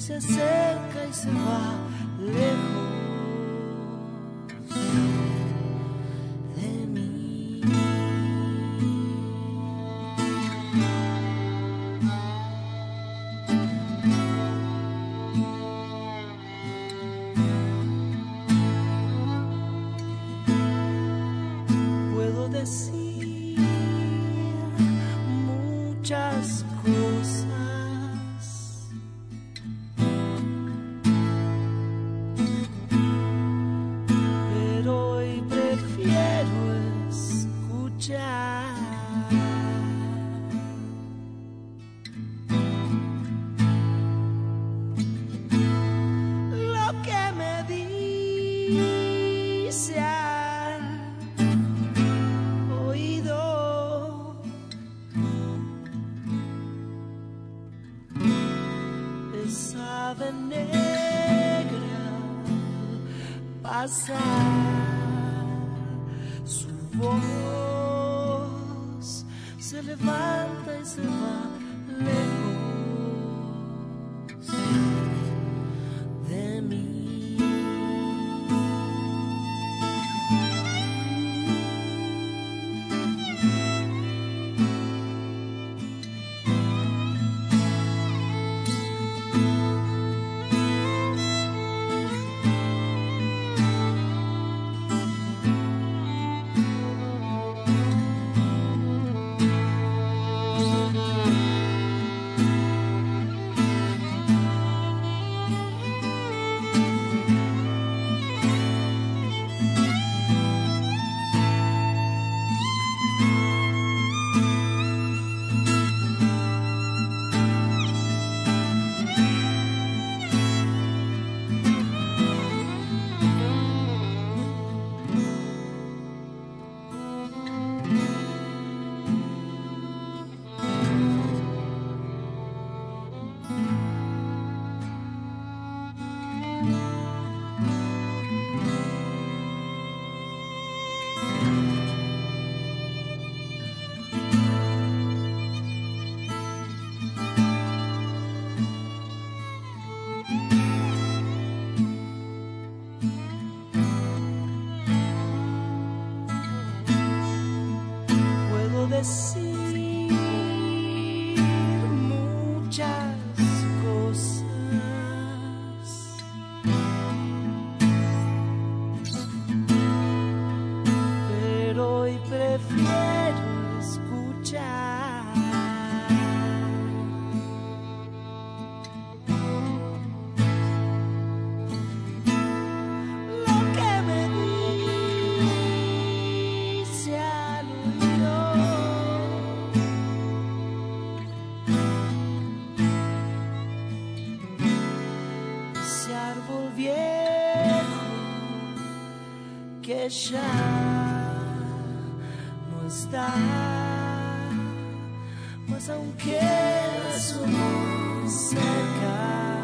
se acerca y se va lejos de mí. Puedo decir muchas cosas, pero hoy prefiero escuchar lo que me dice al oído. Esa ave negra pasar, su voz se levanta y se va lejos de mí. Puedo decir muchas cosas, pero hoy prefiero escuchar lo que me dice al oído. Ese árbol viejo que ya no está, mas aún queda su cerca.